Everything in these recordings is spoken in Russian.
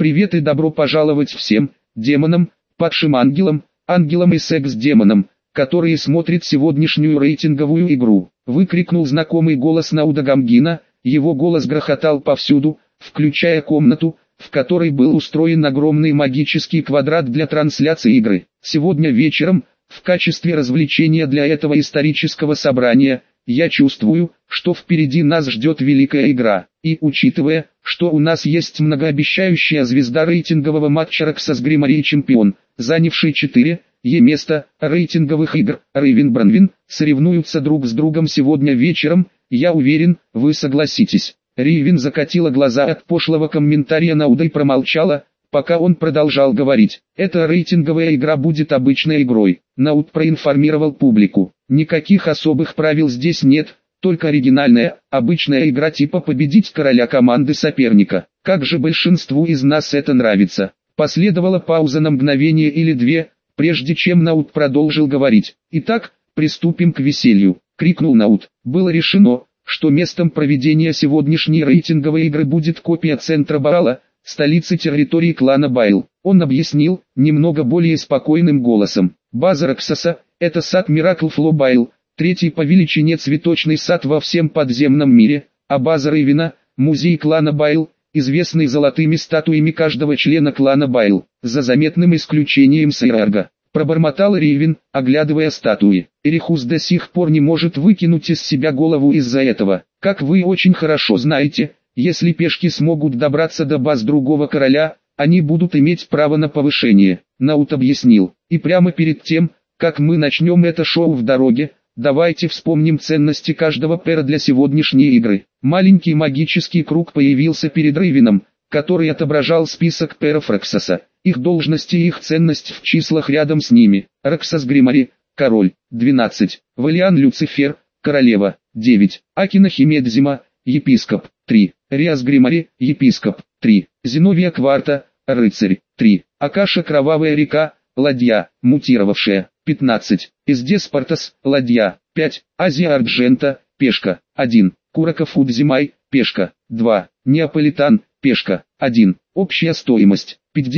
Привет и добро пожаловать всем, демонам, падшим ангелам, ангелам и секс-демонам, которые смотрят сегодняшнюю рейтинговую игру. Выкрикнул знакомый голос Науда Гамгина, его голос грохотал повсюду, включая комнату, в которой был устроен огромный магический квадрат для трансляции игры. Сегодня вечером, в качестве развлечения для этого исторического собрания, я чувствую, что впереди нас ждет великая игра, и учитывая, что у нас есть многообещающая звезда рейтингового матча Роксас Гримари и чемпион, занявший 4 место рейтинговых игр, Ривен Бранвин, соревнуются друг с другом сегодня вечером, я уверен, вы согласитесь. Ривен закатила глаза от пошлого комментария Науда и промолчала, пока он продолжал говорить. Эта рейтинговая игра будет обычной игрой. Науд проинформировал публику. Никаких особых правил здесь нет, только оригинальная, обычная игра типа победить короля команды соперника. Как же большинству из нас это нравится. Последовала пауза на мгновение или две, прежде чем Науд продолжил говорить. Итак, приступим к веселью, крикнул Науд. Было решено, что местом проведения сегодняшней рейтинговой игры будет копия центра Баала, столицы территории клана Байл. Он объяснил, немного более спокойным голосом. База Роксаса – это сад Миракл Фло Байл, третий по величине цветочный сад во всем подземном мире, а база Ривена – музей клана Байл, известный золотыми статуями каждого члена клана Байл, за заметным исключением Сейрарга. Пробормотал Ривен, оглядывая статуи. Эрихус до сих пор не может выкинуть из себя голову из-за этого. Как вы очень хорошо знаете, если пешки смогут добраться до баз другого короля, они будут иметь право на повышение, Науд объяснил. И прямо перед тем, как мы начнем это шоу в дороге, давайте вспомним ценности каждого пэра для сегодняшней игры. Маленький магический круг появился перед Ривеном, который отображал список пэров Роксаса, их должности и их ценность в числах рядом с ними. Роксас Гримари, король, 12, Валиан Люцифер, королева, 9, Акина Химедзима, епископ, 3, Риас Гримари, епископ, 3, Зиновия Кварта, рыцарь, 3, Акаша Кровавая река, ладья, мутировавшая, 15, Эздес Спартас, ладья, 5, Азия Арджента, пешка, 1, Курака Фудзимай, пешка, 2, Неаполитан, пешка, 1, общая стоимость,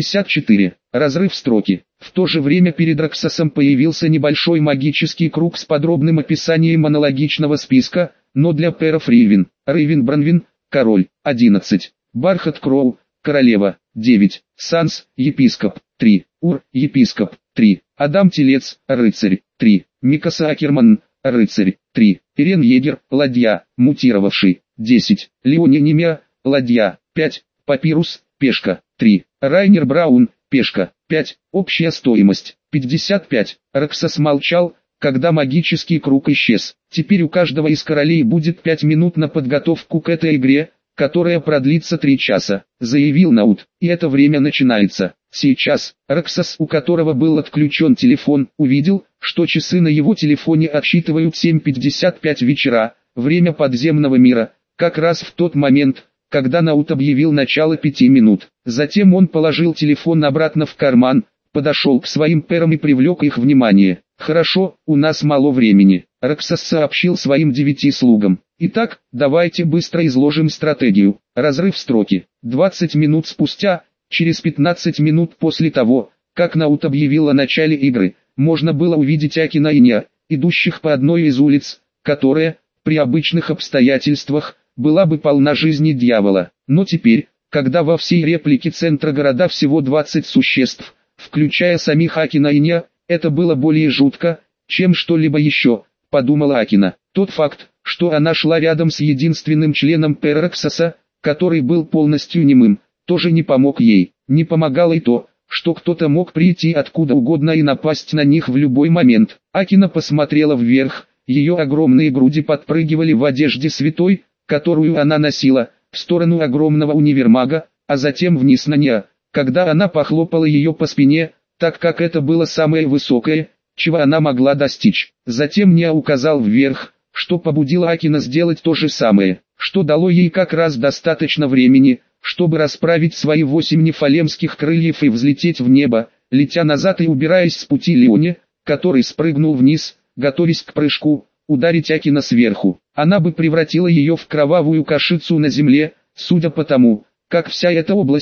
54, разрыв строки. В то же время перед Роксасом появился небольшой магический круг с подробным описанием аналогичного списка, но для пэров Ривен, Ривен Бранвин, король, 11, Бархат Кроу, королева, 9, Санс, епископ, 3, Ур, епископ, 3, Адам Телец, рыцарь, 3, Микаса Акерман, рыцарь, 3, Ирен Егер, ладья, мутировавший, 10, Леони Немеа, ладья, 5, Папирус, пешка, 3, Райнер Браун, пешка, 5, общая стоимость, 55. Роксас молчал, когда магический круг исчез. Теперь у каждого из королей будет 5 минут на подготовку к этой игре, которая продлится 3 часа, заявил Науд, и это время начинается. Сейчас, Роксас, у которого был отключен телефон, увидел, что часы на его телефоне отсчитывают 7:55 вечера, время подземного мира, как раз в тот момент, когда Науд объявил начало 5 минут. Затем он положил телефон обратно в карман, подошел к своим пэрам и привлек их внимание. «Хорошо, у нас мало времени», — Роксас сообщил своим 9 слугам. «Итак, давайте быстро изложим стратегию. Разрыв строки. 20 минут спустя, через 15 минут после того, как Науд объявил о начале игры, можно было увидеть Акина и Неа, идущих по одной из улиц, которая, при обычных обстоятельствах, была бы полна жизни дьявола. Но теперь, когда во всей реплике центра города всего 20 существ, включая самих Акина и Неа, это было более жутко, чем что-либо еще, подумала Акина. Тот факт, что она шла рядом с единственным членом пэра Роксаса, который был полностью немым, тоже не помог ей. Не помогало и то, что кто-то мог прийти откуда угодно и напасть на них в любой момент. Акина посмотрела вверх, ее огромные груди подпрыгивали в одежде святой, которую она носила, в сторону огромного универмага, а затем вниз на Неа, когда она похлопала ее по спине, так как это было самое высокое, чего она могла достичь. Затем Неа указал вверх, что побудило Акина сделать то же самое, что дало ей как раз достаточно времени, чтобы расправить свои 8 нефалемских крыльев и взлететь в небо, летя назад и убираясь с пути Леоне, который спрыгнул вниз, готовясь к прыжку, ударить Акина сверху. Она бы превратила ее в кровавую кашицу на земле, судя по тому, как вся эта область,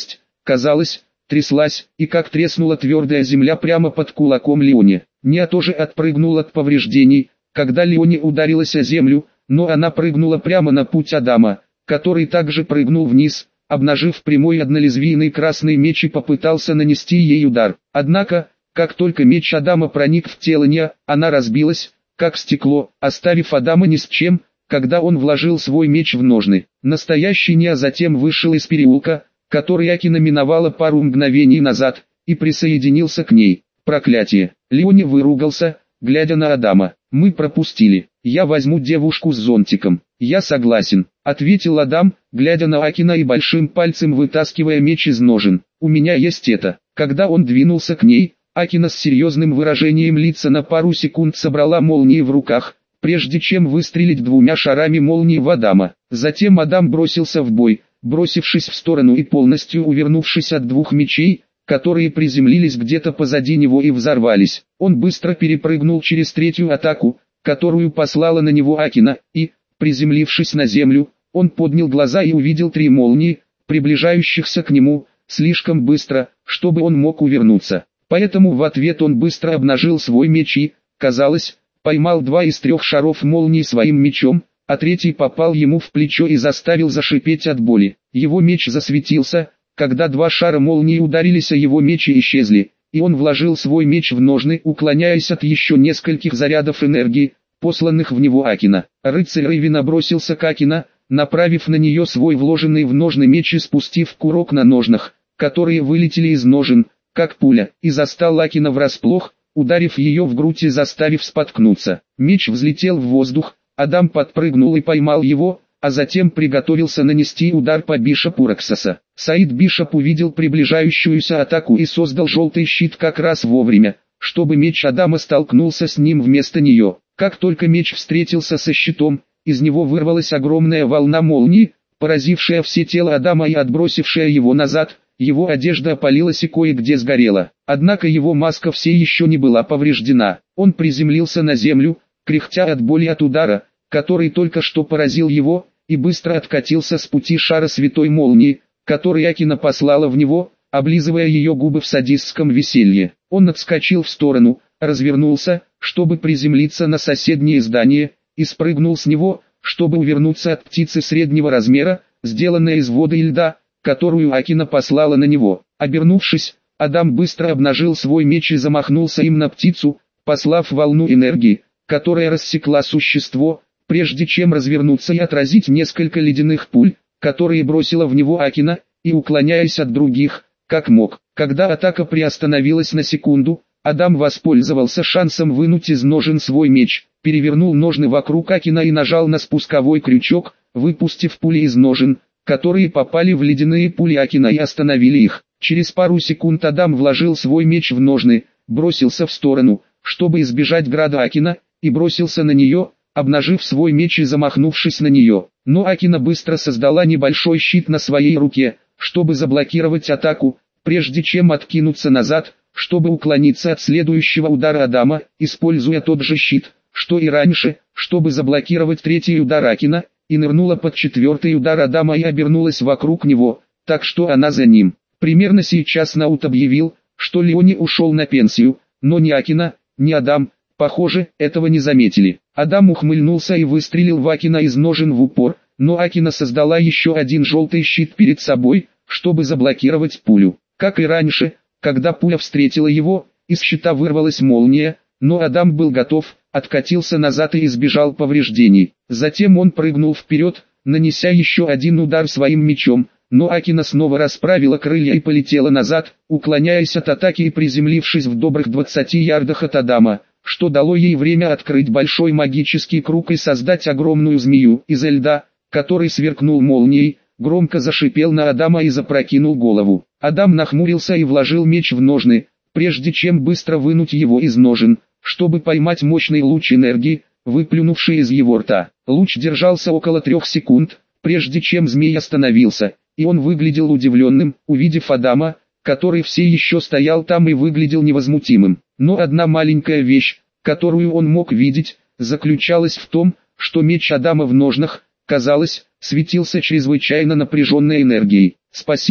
казалось, тряслась, и как треснула твердая земля прямо под кулаком Леони. Ния тоже отпрыгнул от повреждений, когда Леони ударилась о землю, но она прыгнула прямо на путь Адама, который также прыгнул вниз, обнажив прямой однолезвийный красный меч и попытался нанести ей удар. Однако, как только меч Адама проник в тело Ния, она разбилась, как стекло, оставив Адама ни с чем, когда он вложил свой меч в ножны. Настоящий Ния затем вышел из переулка, который Акина миновала пару мгновений назад, и присоединился к ней. Проклятие! Леони выругался, глядя на Адама. «Мы пропустили. Я возьму девушку с зонтиком». «Я согласен», — ответил Адам, глядя на Акина и большим пальцем вытаскивая меч из ножен. «У меня есть это». Когда он двинулся к ней, Акина с серьезным выражением лица на пару секунд собрала молнии в руках, прежде чем выстрелить двумя шарами молнии в Адама. Затем Адам бросился в бой, бросившись в сторону и полностью увернувшись от двух мечей, которые приземлились где-то позади него и взорвались. Он быстро перепрыгнул через третью атаку, которую послала на него Акина, и, приземлившись на землю, он поднял глаза и увидел три молнии, приближающихся к нему, слишком быстро, чтобы он мог увернуться. Поэтому в ответ он быстро обнажил свой меч и, казалось, поймал два из трех шаров молнии своим мечом, а третий попал ему в плечо и заставил зашипеть от боли. Его меч засветился, когда два шара молнии ударились о его меч и исчезли, и он вложил свой меч в ножны, уклоняясь от еще нескольких зарядов энергии, посланных в него Акина. Рыцарь Рейвена бросился к Акина, направив на нее свой вложенный в ножны меч и спустив курок на ножнах, которые вылетели из ножен, как пуля, и застал Акина врасплох, ударив ее в грудь и заставив споткнуться. Меч взлетел в воздух, Адам подпрыгнул и поймал его, а затем приготовился нанести удар по Бишопу Рексоса. Саид Бишоп увидел приближающуюся атаку и создал желтый щит как раз вовремя, чтобы меч Адама столкнулся с ним вместо нее. Как только меч встретился со щитом, из него вырвалась огромная волна молнии, поразившая все тело Адама и отбросившая его назад. Его одежда опалилась и кое-где сгорела. Однако его маска все еще не была повреждена. Он приземлился на землю, кряхтя от боли от удара, который только что поразил его, и быстро откатился с пути шара святой молнии, который Акина послала в него, облизывая ее губы в садистском веселье. Он отскочил в сторону, развернулся, чтобы приземлиться на соседнее здание, и спрыгнул с него, чтобы увернуться от птицы среднего размера, сделанной из воды и льда, которую Акина послала на него. Обернувшись, Адам быстро обнажил свой меч и замахнулся им на птицу, послав волну энергии, которая рассекла существо, прежде чем развернуться и отразить несколько ледяных пуль, которые бросила в него Акина, и уклоняясь от других, как мог. Когда атака приостановилась на секунду, Адам воспользовался шансом вынуть из ножен свой меч, перевернул ножны вокруг Акина и нажал на спусковой крючок, выпустив пули из ножен, которые попали в ледяные пули Акина и остановили их. Через пару секунд Адам вложил свой меч в ножны, бросился в сторону, чтобы избежать града Акина, и бросился на нее, обнажив свой меч и замахнувшись на нее. Но Акина быстро создала небольшой щит на своей руке, чтобы заблокировать атаку, прежде чем откинуться назад, чтобы уклониться от следующего удара Адама, используя тот же щит, что и раньше, чтобы заблокировать третий удар Акина, и нырнула под четвертый удар Адама и обернулась вокруг него, так что она за ним. Примерно сейчас Наут объявил, что Леони ушел на пенсию, но ни Акина, ни Адам, похоже, этого не заметили. Адам ухмыльнулся и выстрелил в Акина из ножен в упор, но Акина создала еще один желтый щит перед собой, чтобы заблокировать пулю. Как и раньше, когда пуля встретила его, из щита вырвалась молния, но Адам был готов, откатился назад и избежал повреждений. Затем он прыгнул вперед, нанеся еще один удар своим мечом, но Акина снова расправила крылья и полетела назад, уклоняясь от атаки и приземлившись в добрых 20 ярдах от Адама, что дало ей время открыть большой магический круг и создать огромную змею из льда, который сверкнул молнией, громко зашипел на Адама и запрокинул голову. Адам нахмурился и вложил меч в ножны, прежде чем быстро вынуть его из ножен, чтобы поймать мощный луч энергии, выплюнувший из его рта. Луч держался около 3 секунд, прежде чем змей остановился, и он выглядел удивленным, увидев Адама, который все еще стоял там и выглядел невозмутимым. Но одна маленькая вещь, которую он мог видеть, заключалась в том, что меч Адама в ножнах, казалось, светился чрезвычайно напряженной энергией. «Спасибо»,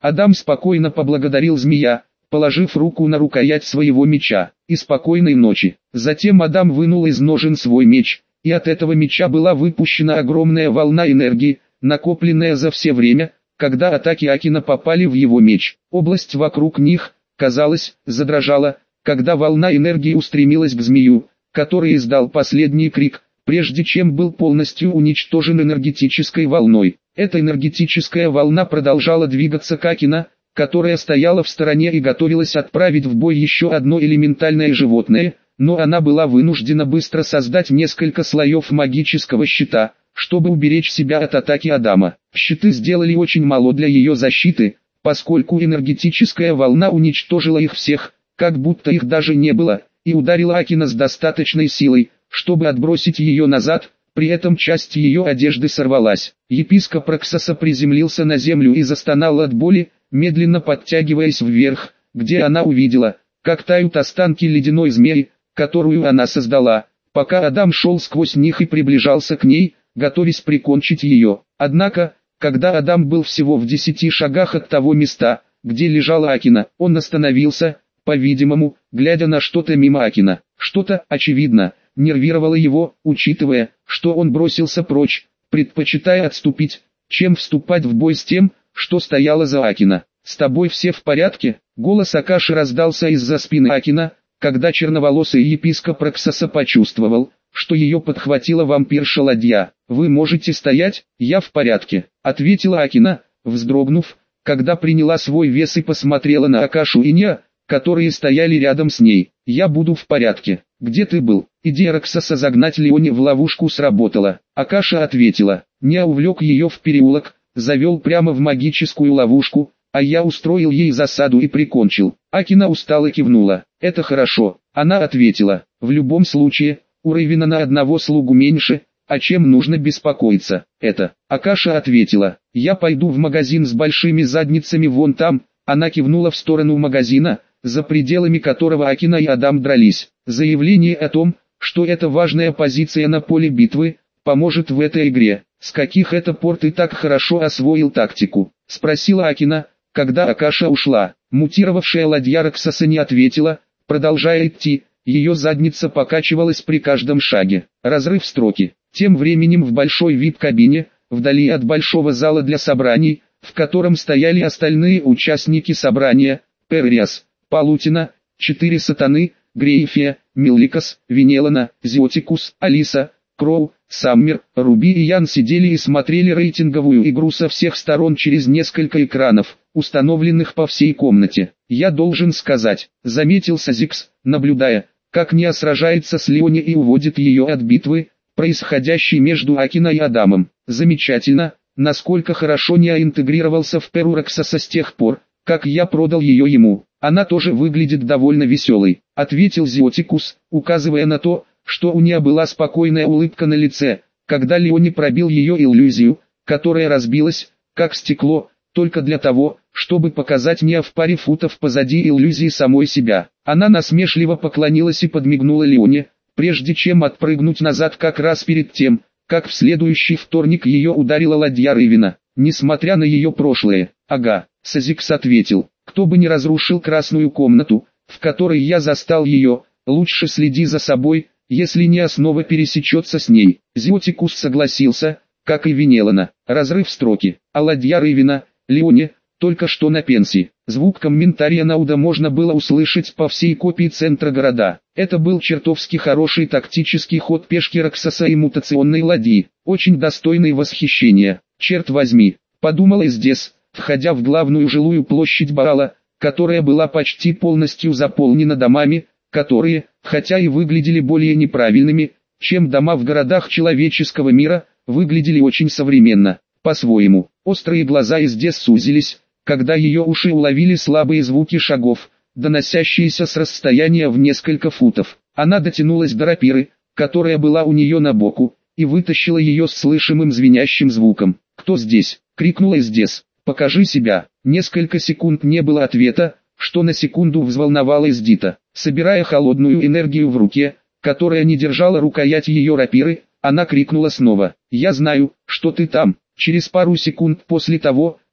Адам спокойно поблагодарил змея, положив руку на рукоять своего меча, и спокойной ночи. Затем Адам вынул из ножен свой меч, и от этого меча была выпущена огромная волна энергии, накопленная за все время, когда атаки Акина попали в его меч. Область вокруг них, казалось, задрожала, когда волна энергии устремилась к змею, который издал последний крик, прежде чем был полностью уничтожен энергетической волной. Эта энергетическая волна продолжала двигаться к Акина, которая стояла в стороне и готовилась отправить в бой еще одно элементальное животное, но она была вынуждена быстро создать несколько слоев магического щита, чтобы уберечь себя от атаки Адама. Щиты сделали очень мало для ее защиты, поскольку энергетическая волна уничтожила их всех, как будто их даже не было, и ударила Акина с достаточной силой, чтобы отбросить ее назад, при этом часть ее одежды сорвалась. Епископ Раксаса приземлился на землю и застонал от боли, медленно подтягиваясь вверх, где она увидела, как тают останки ледяной змеи, которую она создала, пока Адам шел сквозь них и приближался к ней, готовясь прикончить ее. Однако, когда Адам был всего в 10 шагах от того места, где лежала Акина, он остановился, по-видимому, глядя на что-то мимо Акина. Что-то, очевидно, нервировало его, учитывая, что он бросился прочь, предпочитая отступить, чем вступать в бой с тем, что стояло за Акина. «С тобой все в порядке?» Голос Акаши раздался из-за спины Акина, когда черноволосый епископ Раксаса почувствовал, что ее подхватила вампирша-ладья. «Вы можете стоять, я в порядке», — ответила Акина, вздрогнув, когда приняла свой вес и посмотрела на Акашу и Ня, которые стояли рядом с ней. «Я буду в порядке. Где ты был?» Идея Раксаса загнать Леони в ловушку сработала. Акаша ответила. Ня увлек ее в переулок, завел прямо в магическую ловушку, а я устроил ей засаду и прикончил. Акина устало кивнула. «Это хорошо», — она ответила. «В любом случае, у Рейвена на одного слугу меньше, о чем нужно беспокоиться. Это». Акаша ответила. «Я пойду в магазин с большими задницами вон там». Она кивнула в сторону магазина, за пределами которого Акина и Адам дрались. Заявление о том, что это важная позиция на поле битвы, поможет в этой игре. «С каких это пор ты так хорошо освоил тактику?» — спросила Акина, когда Акаша ушла. Мутировавшая ладья Раксаса не ответила, продолжая идти, ее задница покачивалась при каждом шаге. Разрыв строки. Тем временем в большой вип-кабине, вдали от большого зала для собраний, в котором стояли остальные участники собрания, Перриас, Палутина, 4 сатаны, Грейфия, Милликас, Венелана, Зиотикус, Алиса, Кроу, Саммер, Руби и Ян сидели и смотрели рейтинговую игру со всех сторон через несколько экранов, установленных по всей комнате. «Я должен сказать», — заметил Сазикс, наблюдая, как Ния сражается с Леони и уводит ее от битвы, происходящей между Акина и Адамом. «Замечательно, насколько хорошо Ния интегрировался в Перу Раксаса с тех пор, как я продал ее ему. Она тоже выглядит довольно веселой», — ответил Зиотикус, указывая на то, что у Ния была спокойная улыбка на лице, когда Леони пробил ее иллюзию, которая разбилась, как стекло, только для того, чтобы показать Ния в паре футов позади иллюзии самой себя. Она насмешливо поклонилась и подмигнула Леони, прежде чем отпрыгнуть назад как раз перед тем, как в следующий вторник ее ударила ладья Рейвена. Несмотря на ее прошлое, ага, Сазикс ответил, кто бы ни разрушил красную комнату, в которой я застал ее, лучше следи за собой, если не снова пересечется с ней. Зиотикус согласился, как и Венелана. Разрыв строки, а ладья Рейвена, Леони, только что на пенсии. Звук комментария Науда можно было услышать по всей копии центра города. Это был чертовски хороший тактический ход пешки Раксаса и мутационной ладьи, очень достойный восхищения. «Черт возьми», — подумал Эздес, входя в главную жилую площадь Баала, которая была почти полностью заполнена домами, которые, хотя и выглядели более неправильными, чем дома в городах человеческого мира, выглядели очень современно, по-своему. Острые глаза Эздес сузились, когда ее уши уловили слабые звуки шагов, доносящиеся с расстояния в несколько футов. Она дотянулась до рапиры, которая была у нее на боку, и вытащила ее с слышимым звенящим звуком. «Кто здесь?» — крикнула Эздес. «Покажи себя». Несколько секунд не было ответа, что на секунду взволновало Эздита. Собирая холодную энергию в руке, которая не держала рукоять ее рапиры, она крикнула снова. «Я знаю, что ты там». Через пару секунд после того,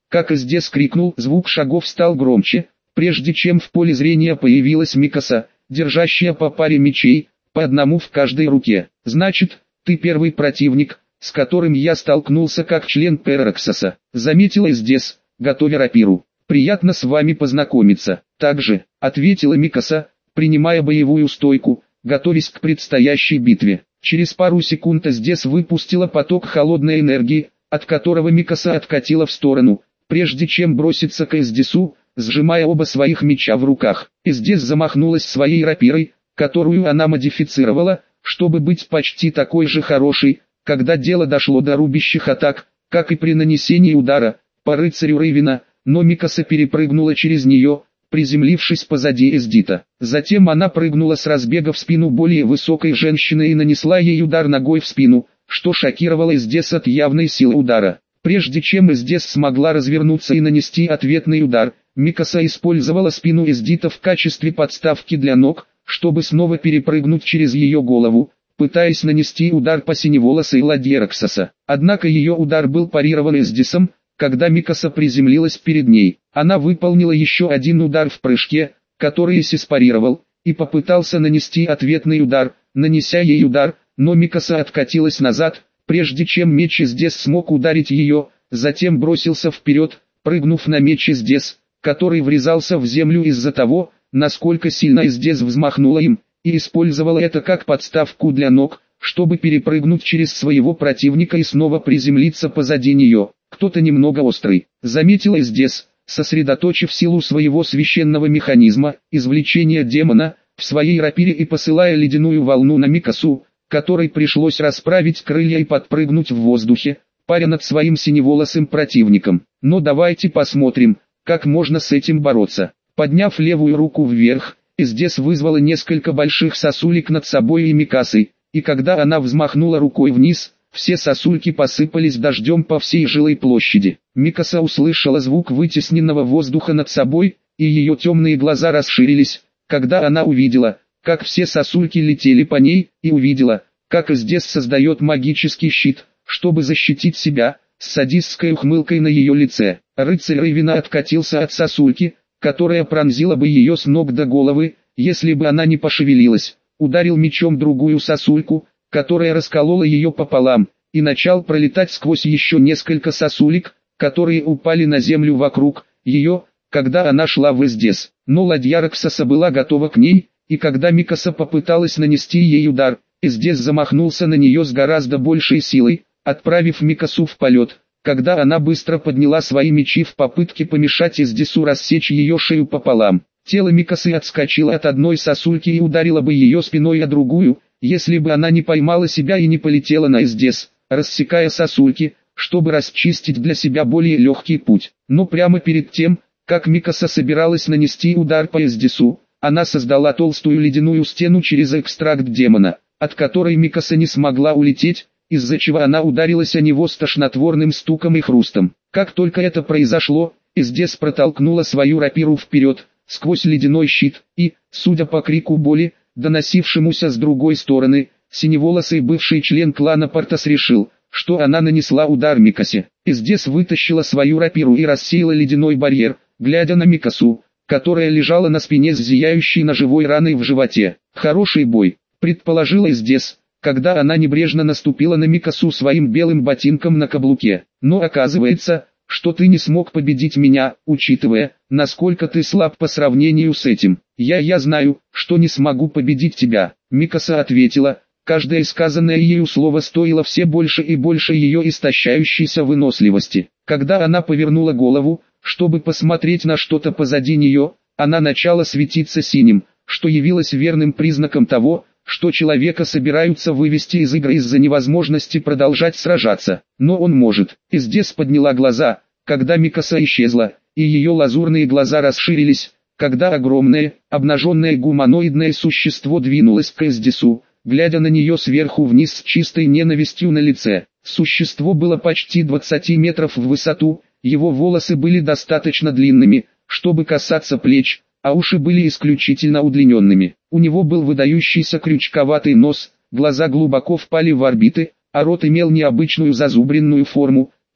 как Эздес крикнул, звук шагов стал громче, прежде чем в поле зрения появилась Микаса, держащая по паре мечей, по одному в каждой руке. «Значит, ты первый противник, с которым я столкнулся как член Перроксоса», — заметила Эздес, готовя рапиру. «Приятно с вами познакомиться». «Также», — ответила Микаса, принимая боевую стойку, готовясь к предстоящей битве. Через пару секунд Эздес выпустила поток холодной энергии, от которого Микаса откатила в сторону, прежде чем броситься к Эздесу, сжимая оба своих меча в руках. Эздес замахнулась своей рапирой, которую она модифицировала, чтобы быть почти такой же хорошей, когда дело дошло до рубящих атак, как и при нанесении удара по рыцарю Рейвена, но Микаса перепрыгнула через нее, приземлившись позади Эздита. Затем она прыгнула с разбега в спину более высокой женщины и нанесла ей удар ногой в спину, что шокировало Эздес от явной силы удара. Прежде чем Эздес смогла развернуться и нанести ответный удар, Микаса использовала спину Эздита в качестве подставки для ног, чтобы снова перепрыгнуть через ее голову, пытаясь нанести удар по синеволосой ладье Роксоса. Однако ее удар был парирован Эздесом, когда Микаса приземлилась перед ней. Она выполнила еще один удар в прыжке, который Эсис парировал, и попытался нанести ответный удар, нанеся ей удар, но Микаса откатилась назад, прежде чем меч Эздес смог ударить ее, затем бросился вперед, прыгнув на меч Эздес, который врезался в землю из-за того, насколько сильно Эздес взмахнула им, и использовала это как подставку для ног, чтобы перепрыгнуть через своего противника и снова приземлиться позади нее. «Кто-то немного острый», — заметила Эздес, сосредоточив силу своего священного механизма, извлечения демона, в своей рапире и посылая ледяную волну на Микасу, которой пришлось расправить крылья и подпрыгнуть в воздухе, паря над своим синеволосым противником. «Но давайте посмотрим, как можно с этим бороться». Подняв левую руку вверх, Эздес вызвала несколько больших сосулек над собой и Микасой, и когда она взмахнула рукой вниз, все сосульки посыпались дождем по всей жилой площади. Микаса услышала звук вытесненного воздуха над собой, и ее темные глаза расширились, когда она увидела, как все сосульки летели по ней, и увидела, как Эздес создает магический щит, чтобы защитить себя, с садистской ухмылкой на ее лице. Рыцарь Рейвена откатился от сосульки, которая пронзила бы ее с ног до головы, если бы она не пошевелилась, ударил мечом другую сосульку, которая расколола ее пополам, и начал пролетать сквозь еще несколько сосулек, которые упали на землю вокруг ее, когда она шла в Эздес. Но ладья Роксоса была готова к ней, и когда Микаса попыталась нанести ей удар, Эздес замахнулся на нее с гораздо большей силой, отправив Микасу в полет. Когда она быстро подняла свои мечи в попытке помешать Эздесу рассечь ее шею пополам, тело Микасы отскочило от одной сосульки и ударило бы ее спиной о другую, если бы она не поймала себя и не полетела на Эздес, рассекая сосульки, чтобы расчистить для себя более легкий путь. Но прямо перед тем, как Микаса собиралась нанести удар по Эздесу, она создала толстую ледяную стену через экстракт демона, от которой Микаса не смогла улететь, из-за чего она ударилась о него с тошнотворным стуком и хрустом. Как только это произошло, Эздес протолкнула свою рапиру вперед, сквозь ледяной щит, и, судя по крику боли, доносившемуся с другой стороны, синеволосый бывший член клана Портос решил, что она нанесла удар Микасе. Эздес вытащила свою рапиру и рассеяла ледяной барьер, глядя на Микасу, которая лежала на спине с зияющей ножевой раной в животе. «Хороший бой», — предположила Эздес, когда она небрежно наступила на Микасу своим белым ботинком на каблуке. «Но оказывается, что ты не смог победить меня, учитывая, насколько ты слаб по сравнению с этим. Я знаю, что не смогу победить тебя», — Микаса ответила. Каждое сказанное ею слово стоило все больше и больше ее истощающейся выносливости. Когда она повернула голову, чтобы посмотреть на что-то позади нее, она начала светиться синим, что явилось верным признаком того, что человека собираются вывести из игры из-за невозможности продолжать сражаться. Но он может. Эздес подняла глаза, когда Микаса исчезла, и ее лазурные глаза расширились, когда огромное, обнаженное гуманоидное существо двинулось к Эздесу, глядя на нее сверху вниз с чистой ненавистью на лице. Существо было почти 20 метров в высоту, его волосы были достаточно длинными, чтобы касаться плеч, а уши были исключительно удлиненными. У него был выдающийся крючковатый нос, глаза глубоко впали в орбиты, а рот имел необычную зазубренную форму,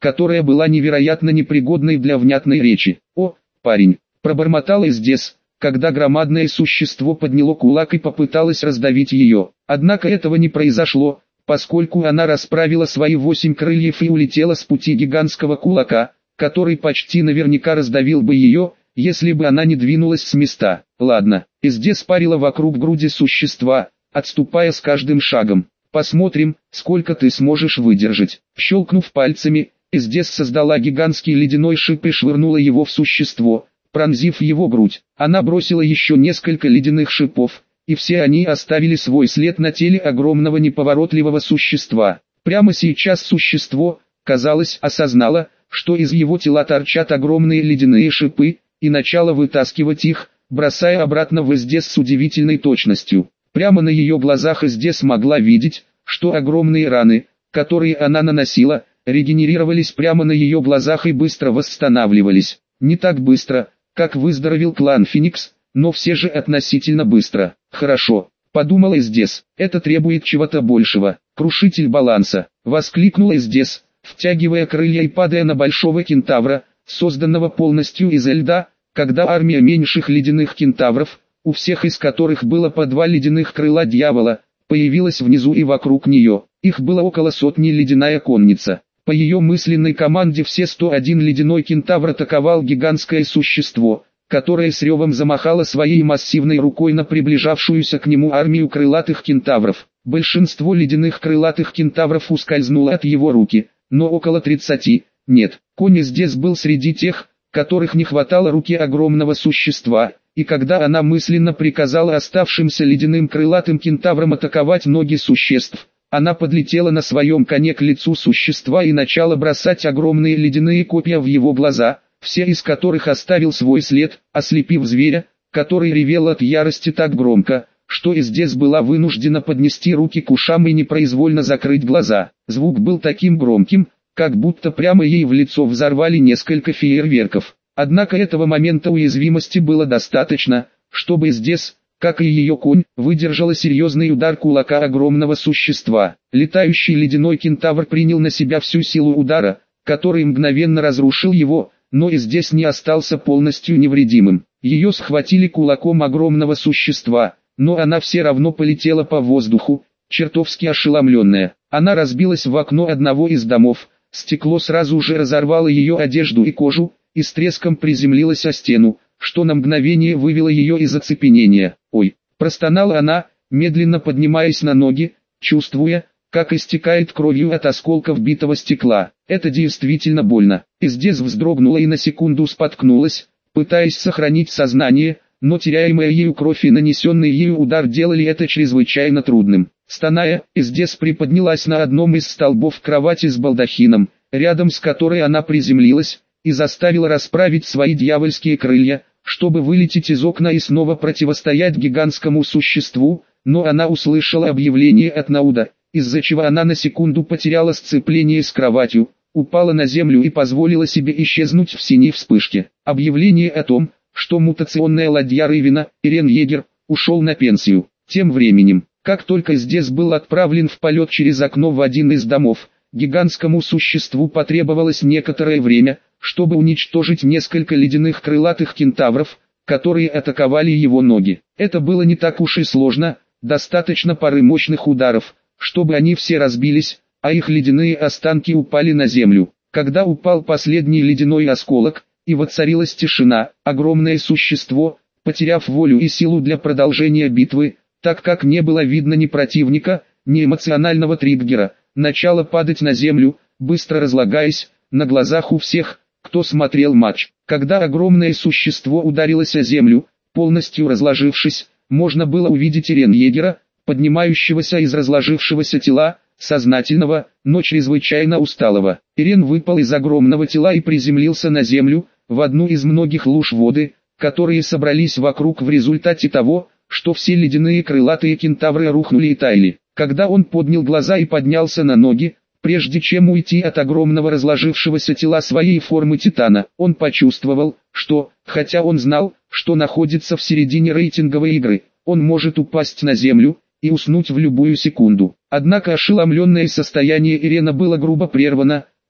которая была невероятно непригодной для внятной речи. «О, парень!» – пробормотал Издес, когда громадное существо подняло кулак и попыталось раздавить ее. Однако этого не произошло, поскольку она расправила свои 8 крыльев и улетела с пути гигантского кулака, который почти наверняка раздавил бы ее, если бы она не двинулась с места. Ладно, Издес парила вокруг груди существа, отступая с каждым шагом. «Посмотрим, сколько ты сможешь выдержать». Щелкнув пальцами, Издес создала гигантский ледяной шип и швырнула его в существо, пронзив его грудь. Она бросила еще несколько ледяных шипов, и все они оставили свой след на теле огромного неповоротливого существа. Прямо сейчас существо, казалось, осознало, что из его тела торчат огромные ледяные шипы, и начало вытаскивать их, бросая обратно в Издес с удивительной точностью. Прямо на ее глазах Издес могла видеть, что огромные раны, которые она наносила, регенерировались прямо на ее глазах и быстро восстанавливались. Не так быстро, как выздоровел клан Феникс, но все же относительно быстро. «Хорошо», — подумал Издес, — «это требует чего-то большего». «Крушитель баланса», — воскликнул Издес, втягивая крылья и падая на большого кентавра, созданного полностью из льда, когда армия меньших ледяных кентавров, у всех из которых было по 2 ледяных крыла дьявола, появилась внизу и вокруг нее. Их было около сотни. Ледяная конница. По ее мысленной команде все 101 ледяной кентавр атаковал гигантское существо, которое с ревом замахало своей массивной рукой на приближавшуюся к нему армию крылатых кентавров. Большинство ледяных крылатых кентавров ускользнуло от его руки, но около 30, нет, конь здесь был среди тех, которых не хватало руки огромного существа, и когда она мысленно приказала оставшимся ледяным крылатым кентаврам атаковать ноги существ, она подлетела на своем коне к лицу существа и начала бросать огромные ледяные копья в его глаза, все из которых оставил свой след, ослепив зверя, который ревел от ярости так громко, что Издес была вынуждена поднести руки к ушам и непроизвольно закрыть глаза. Звук был таким громким, как будто прямо ей в лицо взорвали несколько фейерверков. Однако этого момента уязвимости было достаточно, чтобы Издес, как и ее конь, выдержала серьезный удар кулака огромного существа. Летающий ледяной кентавр принял на себя всю силу удара, который мгновенно разрушил его, но Издес не остался полностью невредимым. Ее схватили кулаком огромного существа, но она все равно полетела по воздуху, чертовски ошеломленная. Она разбилась в окно одного из домов, стекло сразу же разорвало ее одежду и кожу, и с треском приземлилась о стену, что на мгновение вывело ее из оцепенения. «Ой!» – простонала она, медленно поднимаясь на ноги, чувствуя, как истекает кровью от осколков битого стекла. Это действительно больно. Издес вздрогнула и на секунду споткнулась, пытаясь сохранить сознание, но теряемая ею кровь и нанесенный ею удар делали это чрезвычайно трудным. Стоная, Издес приподнялась на одном из столбов кровати с балдахином, рядом с которой она приземлилась, и заставила расправить свои дьявольские крылья, чтобы вылететь из окна и снова противостоять гигантскому существу, но она услышала объявление от Науда, из-за чего она на секунду потеряла сцепление с кроватью, упала на землю и позволила себе исчезнуть в синей вспышке. Объявление о том, что мутационная ладья Рывина, Ирен Егер, ушел на пенсию. Тем временем, как только здесь был отправлен в полет через окно в один из домов, гигантскому существу потребовалось некоторое время, чтобы уничтожить несколько ледяных крылатых кентавров, которые атаковали его ноги. Это было не так уж и сложно, достаточно пары мощных ударов, чтобы они все разбились, а их ледяные останки упали на землю. Когда упал последний ледяной осколок, и воцарилась тишина, огромное существо, потеряв волю и силу для продолжения битвы, так как не было видно ни противника, ни эмоционального триггера, начало падать на землю, быстро разлагаясь, на глазах у всех, кто смотрел матч. Когда огромное существо ударилось о землю, полностью разложившись, можно было увидеть Ирен Егера, поднимающегося из разложившегося тела, сознательного, но чрезвычайно усталого. Ирен выпал из огромного тела и приземлился на землю, в одну из многих луж воды, которые собрались вокруг в результате того, что все ледяные крылатые кентавры рухнули и таяли. Когда он поднял глаза и поднялся на ноги, прежде чем уйти от огромного разложившегося тела своей формы титана, он почувствовал, что, хотя он знал, что находится в середине рейтинговой игры, он может упасть на землю и уснуть в любую секунду. Однако ошеломленное состояние Ирена было грубо прервано,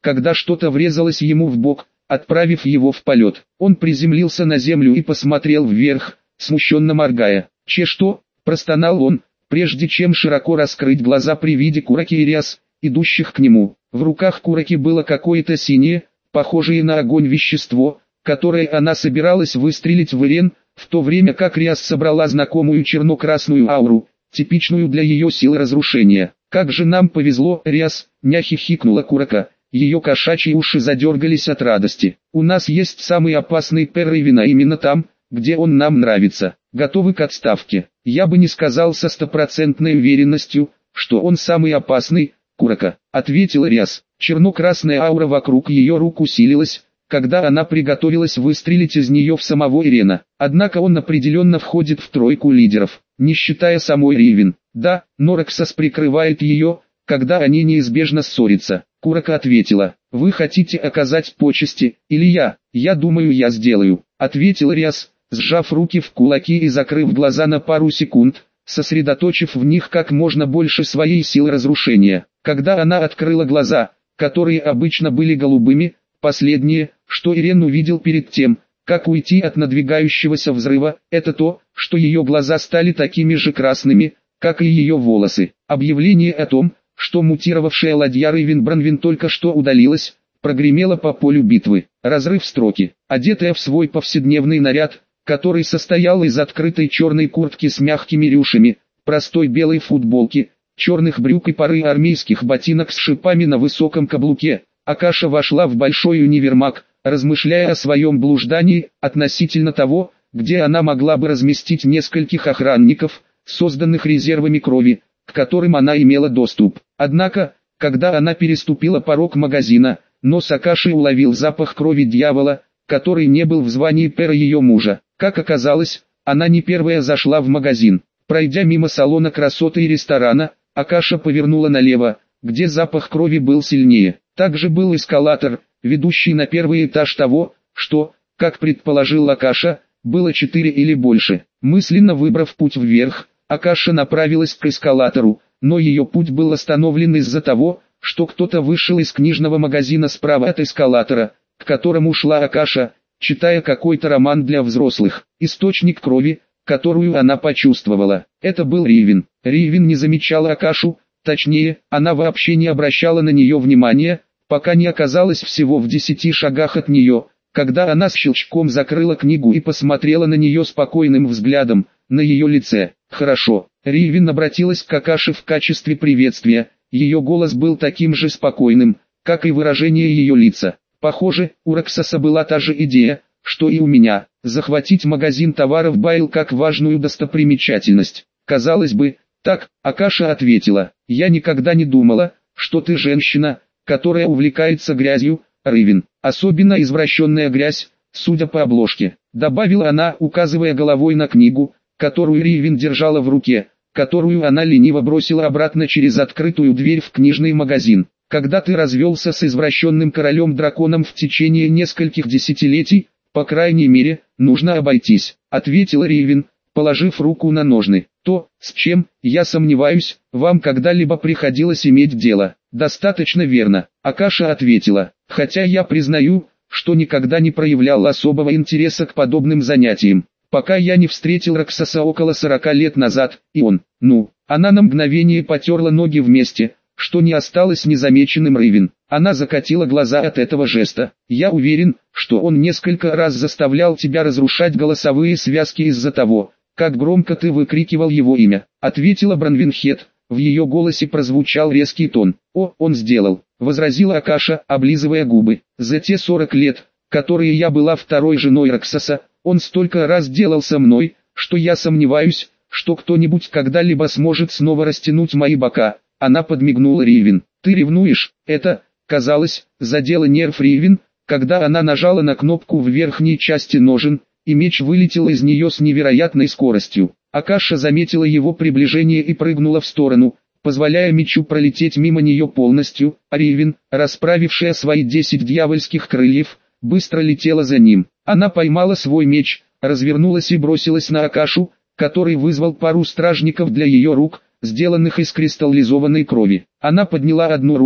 когда что-то врезалось ему в бок, отправив его в полет. Он приземлился на землю и посмотрел вверх, смущенно моргая. «Че что?» – простонал он, прежде чем широко раскрыть глаза при виде Кураки и Риас, идущих к нему. В руках Кураки было какое-то синее, похожее на огонь вещество, которое она собиралась выстрелить в Ирен, в то время как Риас собрала знакомую черно-красную ауру, типичную для ее сил разрушения. «Как же нам повезло, Риас!» – няхи хихикнула Курака. Ее кошачьи уши задергались от радости. «У нас есть самый опасный Рейвен именно там, где он нам нравится. Готовы к отставке?» «Я бы не сказал со стопроцентной уверенностью, что он самый опасный, Курака», — ответила Риас. Черно-красная аура вокруг ее рук усилилась, когда она приготовилась выстрелить из нее в самого Ирена. Однако он определенно входит в тройку лидеров, не считая самой Рейвен. Да, но Роксас прикрывает ее, когда они неизбежно ссорятся. Курака ответила: «Вы хотите оказать почести, или я? Я думаю, я сделаю», — ответил Риас, сжав руки в кулаки и закрыв глаза на пару секунд, сосредоточив в них как можно больше своей силы разрушения. Когда она открыла глаза, которые обычно были голубыми, последнее, что Ирен увидел перед тем, как уйти от надвигающегося взрыва, это то, что ее глаза стали такими же красными, как и ее волосы. Объявление о том, что мутировавшая ладья Рейвен Бранвин только что удалилась, прогремело по полю битвы. Разрыв строки. Одетая в свой повседневный наряд, который состоял из открытой черной куртки с мягкими рюшами, простой белой футболки, черных брюк и пары армейских ботинок с шипами на высоком каблуке, Акаша вошла в большой универмаг, размышляя о своем блуждании относительно того, где она могла бы разместить нескольких охранников, созданных резервами крови, к которым она имела доступ. Однако, когда она переступила порог магазина, нос Акаши уловил запах крови дьявола, который не был в звании пера ее мужа. Как оказалось, она не первая зашла в магазин. Пройдя мимо салона красоты и ресторана, Акаша повернула налево, где запах крови был сильнее. Также был эскалатор, ведущий на первый этаж того, что, как предположил Акаша, было 4 или больше. Мысленно выбрав путь вверх, Акаша направилась к эскалатору, но ее путь был остановлен из-за того, что кто-то вышел из книжного магазина справа от эскалатора, к которому шла Акаша, читая какой-то роман для взрослых. Источник крови, которую она почувствовала, это был Рейвен. Рейвен не замечала Акашу, точнее, она вообще не обращала на нее внимания, пока не оказалась всего в 10 шагах от нее, когда она с щелчком закрыла книгу и посмотрела на нее спокойным взглядом. На ее лице: «Хорошо». Рейвен обратилась к Акаше в качестве приветствия, ее голос был таким же спокойным, как и выражение ее лица. Похоже, у Роксаса была та же идея, что и у меня, захватить магазин товаров Байл как важную достопримечательность. Казалось бы, так, Акаша ответила: «Я никогда не думала, что ты женщина, которая увлекается грязью, Рейвен, особенно извращенная грязь, судя по обложке», добавила она, указывая головой на книгу, которую Рейвен держала в руке, которую она лениво бросила обратно через открытую дверь в книжный магазин. «Когда ты развелся с извращенным королем-драконом в течение нескольких десятилетий, по крайней мере, нужно обойтись», ответила Рейвен, положив руку на ножны. «То, с чем, я сомневаюсь, вам когда-либо приходилось иметь дело». «Достаточно верно», Акаша ответила, «хотя я признаю, что никогда не проявлял особого интереса к подобным занятиям, пока я не встретил Роксаса около 40 лет назад, и он, она на мгновение потерла ноги вместе, что не осталось незамеченным Рейвен. Она закатила глаза от этого жеста. «Я уверен, что он несколько раз заставлял тебя разрушать голосовые связки из-за того, как громко ты выкрикивал его имя», ответила Бранвинхед. В ее голосе прозвучал резкий тон. «О, он сделал», возразила Акаша, облизывая губы. «За те 40 лет, которые я была второй женой Роксаса, он столько раз делал со мной, что я сомневаюсь, что кто-нибудь когда-либо сможет снова растянуть мои бока». Она подмигнула Рейвен. «Ты ревнуешь?» Это, казалось, задело нерв Рейвен, когда она нажала на кнопку в верхней части ножен, и меч вылетел из нее с невероятной скоростью. Акаша заметила его приближение и прыгнула в сторону, позволяя мечу пролететь мимо нее полностью, а Рейвен, расправившая свои 10 дьявольских крыльев, быстро летела за ним. Она поймала свой меч, развернулась и бросилась на Акашу, который вызвал пару стражников для ее рук, сделанных из кристаллизованной крови. Она подняла одну руку,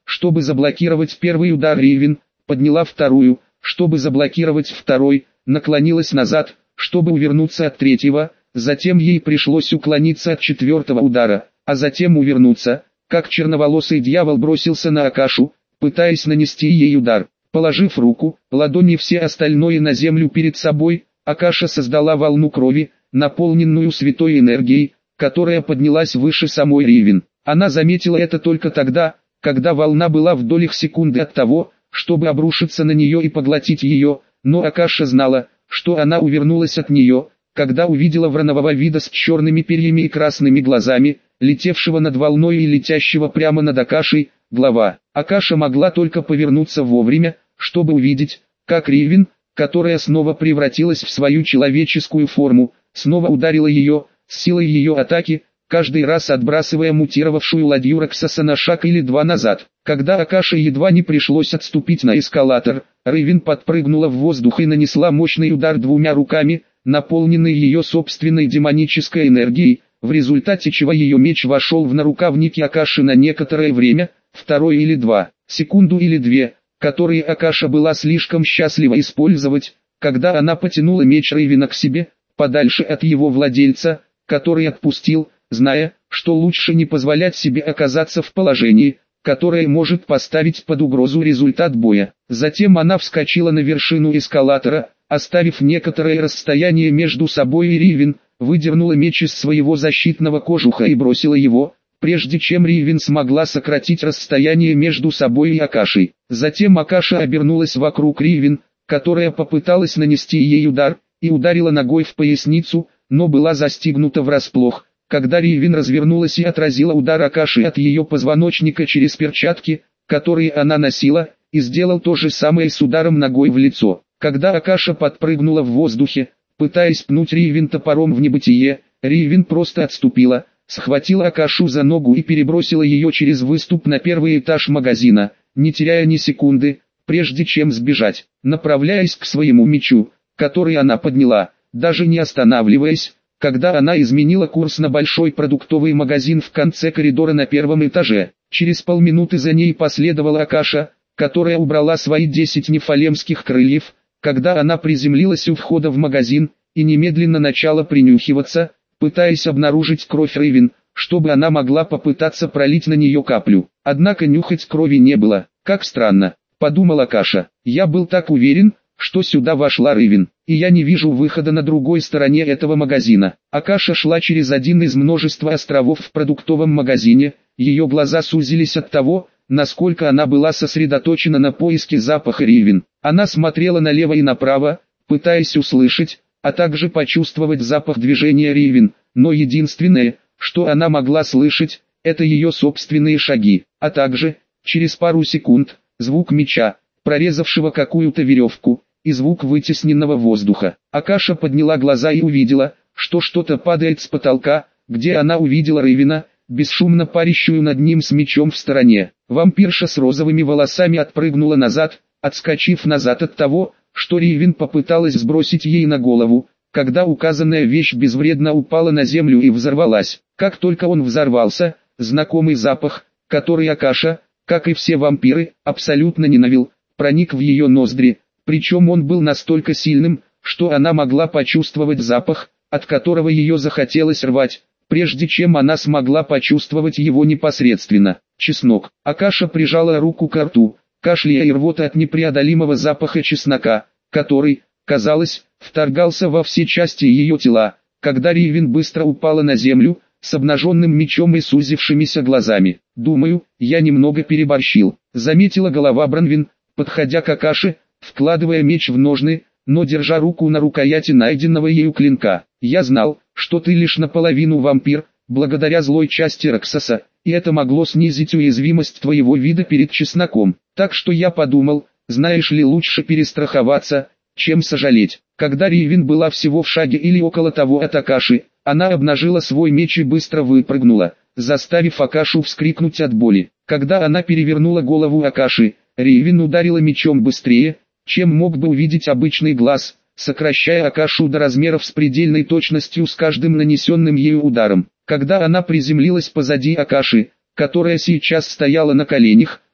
чтобы заблокировать первый удар Ривен, подняла вторую, чтобы заблокировать второй, наклонилась назад, чтобы увернуться от третьего, затем ей пришлось уклониться от четвертого удара, а затем увернуться, как черноволосый дьявол бросился на Акашу, пытаясь нанести ей удар. Положив руку, ладони все остальное на землю перед собой, Акаша создала волну крови, наполненную святой энергией, которая поднялась выше самой Ривен. Она заметила это только тогда, когда волна была в долях секунды от того, чтобы обрушиться на нее и поглотить ее, но Акаша знала, что она увернулась от нее, когда увидела воронового вида с черными перьями и красными глазами, летевшего над волной и летящего прямо над Акашей. Глава. Акаша могла только повернуться вовремя, чтобы увидеть, как Ривен, которая снова превратилась в свою человеческую форму, снова ударила ее, с силой ее атаки, каждый раз отбрасывая мутировавшую ладью Роксоса на шаг или два назад. Когда Акаше едва не пришлось отступить на эскалатор, Ривен подпрыгнула в воздух и нанесла мощный удар двумя руками, наполненный ее собственной демонической энергией, в результате чего ее меч вошел в нарукавники Акаши на некоторое время, второй или два, секунду или две, которые Акаша была слишком счастлива использовать, когда она потянула меч Ривена к себе, подальше от его владельца, который отпустил, зная, что лучше не позволять себе оказаться в положении, которое может поставить под угрозу результат боя. Затем она вскочила на вершину эскалатора, оставив некоторое расстояние между собой и Ривен, выдернула меч из своего защитного кожуха и бросила его, прежде чем Ривен смогла сократить расстояние между собой и Акашей. Затем Акаша обернулась вокруг Ривен, которая попыталась нанести ей удар, и ударила ногой в поясницу, но была застигнута врасплох, когда Ривен развернулась и отразила удар Акаши от ее позвоночника через перчатки, которые она носила, и сделал то же самое с ударом ногой в лицо. Когда Акаша подпрыгнула в воздухе, пытаясь пнуть Ривен топором в небытие, Ривен просто отступила, схватила Акашу за ногу и перебросила ее через выступ на первый этаж магазина, не теряя ни секунды, прежде чем сбежать, направляясь к своему мечу, который она подняла, даже не останавливаясь, когда она изменила курс на большой продуктовый магазин в конце коридора на первом этаже. Через полминуты за ней последовала Акаша, которая убрала свои 10 нефалемских крыльев, когда она приземлилась у входа в магазин, и немедленно начала принюхиваться, пытаясь обнаружить кровь Ривен, чтобы она могла попытаться пролить на нее каплю. Однако нюхать крови не было. Как странно, подумала Акаша. Я был так уверен, что сюда вошла Ривен, и я не вижу выхода на другой стороне этого магазина. Акаша шла через один из множества островов в продуктовом магазине, ее глаза сузились от того, насколько она была сосредоточена на поиске запаха Ривен. Она смотрела налево и направо, пытаясь услышать, а также почувствовать запах движения Ривен, но единственное, что она могла слышать, это ее собственные шаги, а также, через пару секунд, звук меча, прорезавшего какую-то веревку, и звук вытесненного воздуха. Акаша подняла глаза и увидела, что что-то падает с потолка, где она увидела Ривена, бесшумно парящую над ним с мечом в стороне. Вампирша с розовыми волосами отпрыгнула назад, отскочив назад от того, что Ривен попыталась сбросить ей на голову, когда указанная вещь безвредно упала на землю и взорвалась. Как только он взорвался, знакомый запах, который Акаша, как и все вампиры, абсолютно ненавидел, проник в ее ноздри, причем он был настолько сильным, что она могла почувствовать запах, от которого ее захотелось рвать, прежде чем она смогла почувствовать его непосредственно. Чеснок. Акаша прижала руку к рту, кашляя и рвота от непреодолимого запаха чеснока, который, казалось, вторгался во все части ее тела, когда Ривен быстро упала на землю, с обнаженным мечом и сузившимися глазами. «Думаю, я немного переборщил», — заметила голова Бранвин, подходя к Акаше, вкладывая меч в ножны, но держа руку на рукояти найденного ею клинка. «Я знал, что ты лишь наполовину вампир, благодаря злой части Роксоса, и это могло снизить уязвимость твоего вида перед чесноком. Так что я подумал, знаешь ли, лучше перестраховаться, чем сожалеть». Когда Ривен была всего в шаге или около того от Акаши, она обнажила свой меч и быстро выпрыгнула, заставив Акашу вскрикнуть от боли. Когда она перевернула голову Акаши, Ривен ударила мечом быстрее, чем мог бы увидеть обычный глаз, сокращая Акашу до размеров с предельной точностью с каждым нанесенным ею ударом. Когда она приземлилась позади Акаши, которая сейчас стояла на коленях,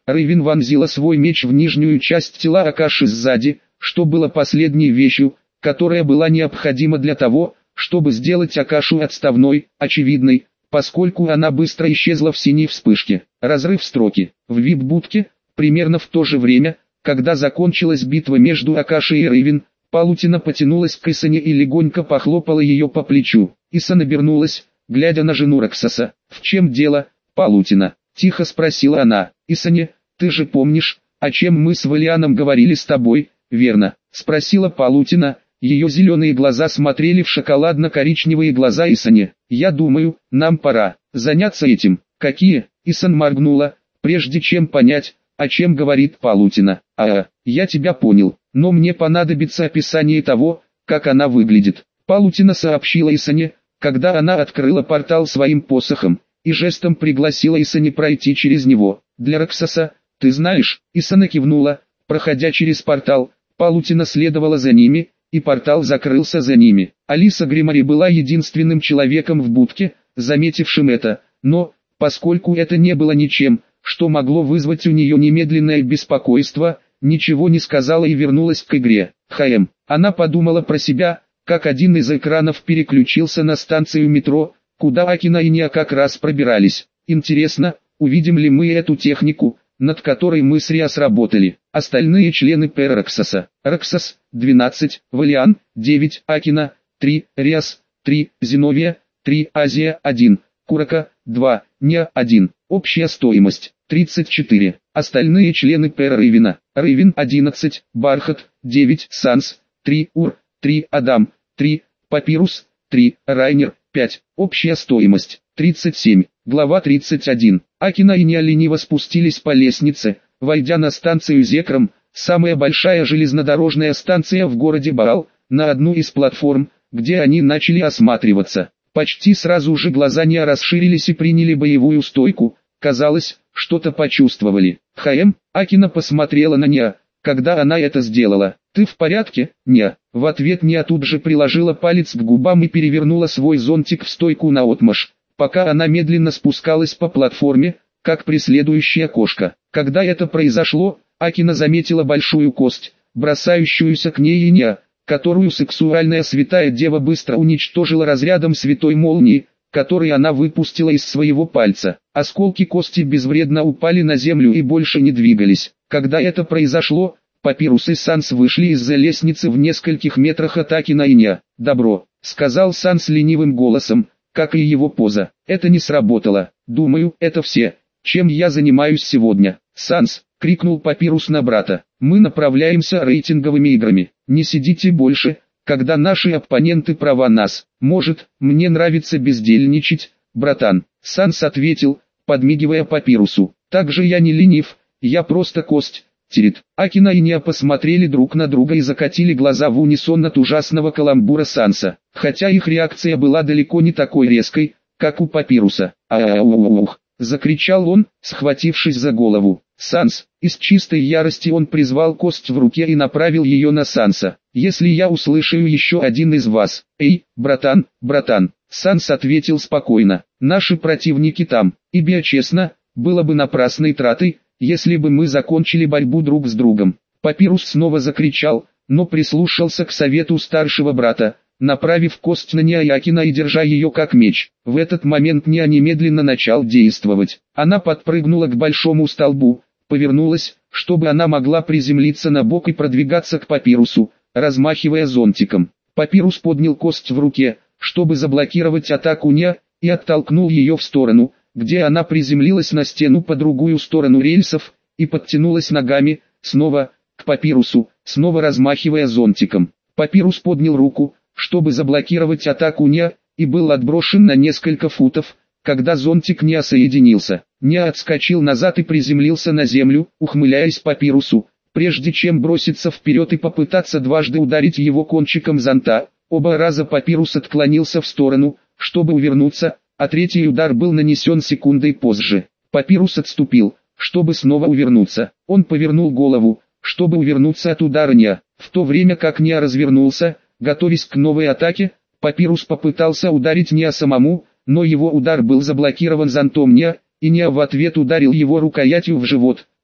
Рейвен вонзила свой меч в нижнюю часть тела Акаши сзади, что было последней вещью, которая была необходима для того, чтобы сделать Акашу отставной, очевидной, поскольку она быстро исчезла в синей вспышке. Разрыв строки. В вип-будке, примерно в то же время, когда закончилась битва между Акашей и Рейвен, Палутина потянулась к Исане и легонько похлопала ее по плечу. Исан обернулась, глядя на жену Роксоса. «В чем дело, Палутина?» – тихо спросила она. «Исане, ты же помнишь, о чем мы с Валианом говорили с тобой, верно?» – спросила Палутина. Ее зеленые глаза смотрели в шоколадно-коричневые глаза Исане. «Я думаю, нам пора заняться этим». «Какие?» – Исан моргнула, прежде чем понять, о чем говорит Палутина. Я тебя понял, но мне понадобится описание того, как она выглядит». Палутина сообщила Исане, когда она открыла портал своим посохом, и жестом пригласила Исане пройти через него. «Для Роксоса, ты знаешь?» Исана кивнула, проходя через портал, Палутина следовала за ними, и портал закрылся за ними. Алиса Гримари была единственным человеком в будке, заметившим это, но, поскольку это не было ничем, что могло вызвать у нее немедленное беспокойство, ничего не сказала и вернулась к игре. Она подумала про себя, как один из экранов переключился на станцию метро, куда Акина и Ния как раз пробирались. Интересно, увидим ли мы эту технику, над которой мы с Риас работали. Остальные члены пэр Роксоса. Роксос, 12, Валиан, 9, Акина, 3, Риас, 3, Зиновия, 3, Азия, 1, Курака, 2, Ния, 1. Общая стоимость, 34. Остальные члены пэр Рейвена. Рейвен, 11, Бархат, 9, Санс, 3, Ур, 3, Адам, 3, Папирус, 3, Райнер, 5. Общая стоимость, 37. Глава 31. Акина и Ния лениво спустились по лестнице, войдя на станцию Зекрам, самая большая железнодорожная станция в городе Баал, на одну из платформ, где они начали осматриваться. Почти сразу же глаза Ния расширились и приняли боевую стойку, казалось, что-то почувствовали. Акина посмотрела на Ния, когда она это сделала. «Ты в порядке, Ния?» В ответ Ния тут же приложила палец к губам и перевернула свой зонтик в стойку наотмашь, пока она медленно спускалась по платформе, как преследующая кошка. Когда это произошло, Акина заметила большую кость, бросающуюся к ней и Ния, которую сексуальная святая дева быстро уничтожила разрядом святой молнии, который она выпустила из своего пальца. Осколки кости безвредно упали на землю и больше не двигались. Когда это произошло, Папирус и Санс вышли из-за лестницы в нескольких метрах от Акина и Ния. «Добро», — сказал Санс ленивым голосом, как и его поза. «Это не сработало. Думаю, это все, чем я занимаюсь сегодня». «Санс», — крикнул Папирус на брата, — «мы направляемся рейтинговыми играми. Не сидите больше, когда наши оппоненты права нас. Может, мне нравится бездельничать, братан». Санс ответил, подмигивая Папирусу. «Также я не ленив, я просто кость». Акина и Ния посмотрели друг на друга и закатили глаза в унисон от ужасного каламбура Санса, хотя их реакция была далеко не такой резкой, как у Папируса. «Ау-ау-ух!» — закричал он, схватившись за голову. «Санс!» Из чистой ярости он призвал кость в руке и направил ее на Санса. «Если я услышу еще один из вас...» «Эй, братан, братан!» Санс ответил спокойно. «Наши противники там, и честно, было бы напрасной тратой, если бы мы закончили борьбу друг с другом». Папирус снова закричал, но прислушался к совету старшего брата, направив кость на Ния и Акина и держа ее как меч. В этот момент Ния немедленно начал действовать. Она подпрыгнула к большому столбу, повернулась, чтобы она могла приземлиться на бок и продвигаться к Папирусу, размахивая зонтиком. Папирус поднял кость в руке, чтобы заблокировать атаку Ния, и оттолкнул ее в сторону, где она приземлилась на стену по другую сторону рельсов, и подтянулась ногами, снова, к Папирусу, снова размахивая зонтиком. Папирус поднял руку, чтобы заблокировать атаку Ния, и был отброшен на несколько футов, когда зонтик Ния соединился. Ния отскочил назад и приземлился на землю, ухмыляясь Папирусу, прежде чем броситься вперед и попытаться дважды ударить его кончиком зонта. Оба раза Папирус отклонился в сторону, чтобы увернуться, а третий удар был нанесен секундой позже. Папирус отступил, чтобы снова увернуться. Он повернул голову, чтобы увернуться от удара Ния. В то время как Ния развернулся, готовясь к новой атаке, Папирус попытался ударить Ния самому, но его удар был заблокирован зонтом Ния, и Ния в ответ ударил его рукоятью в живот,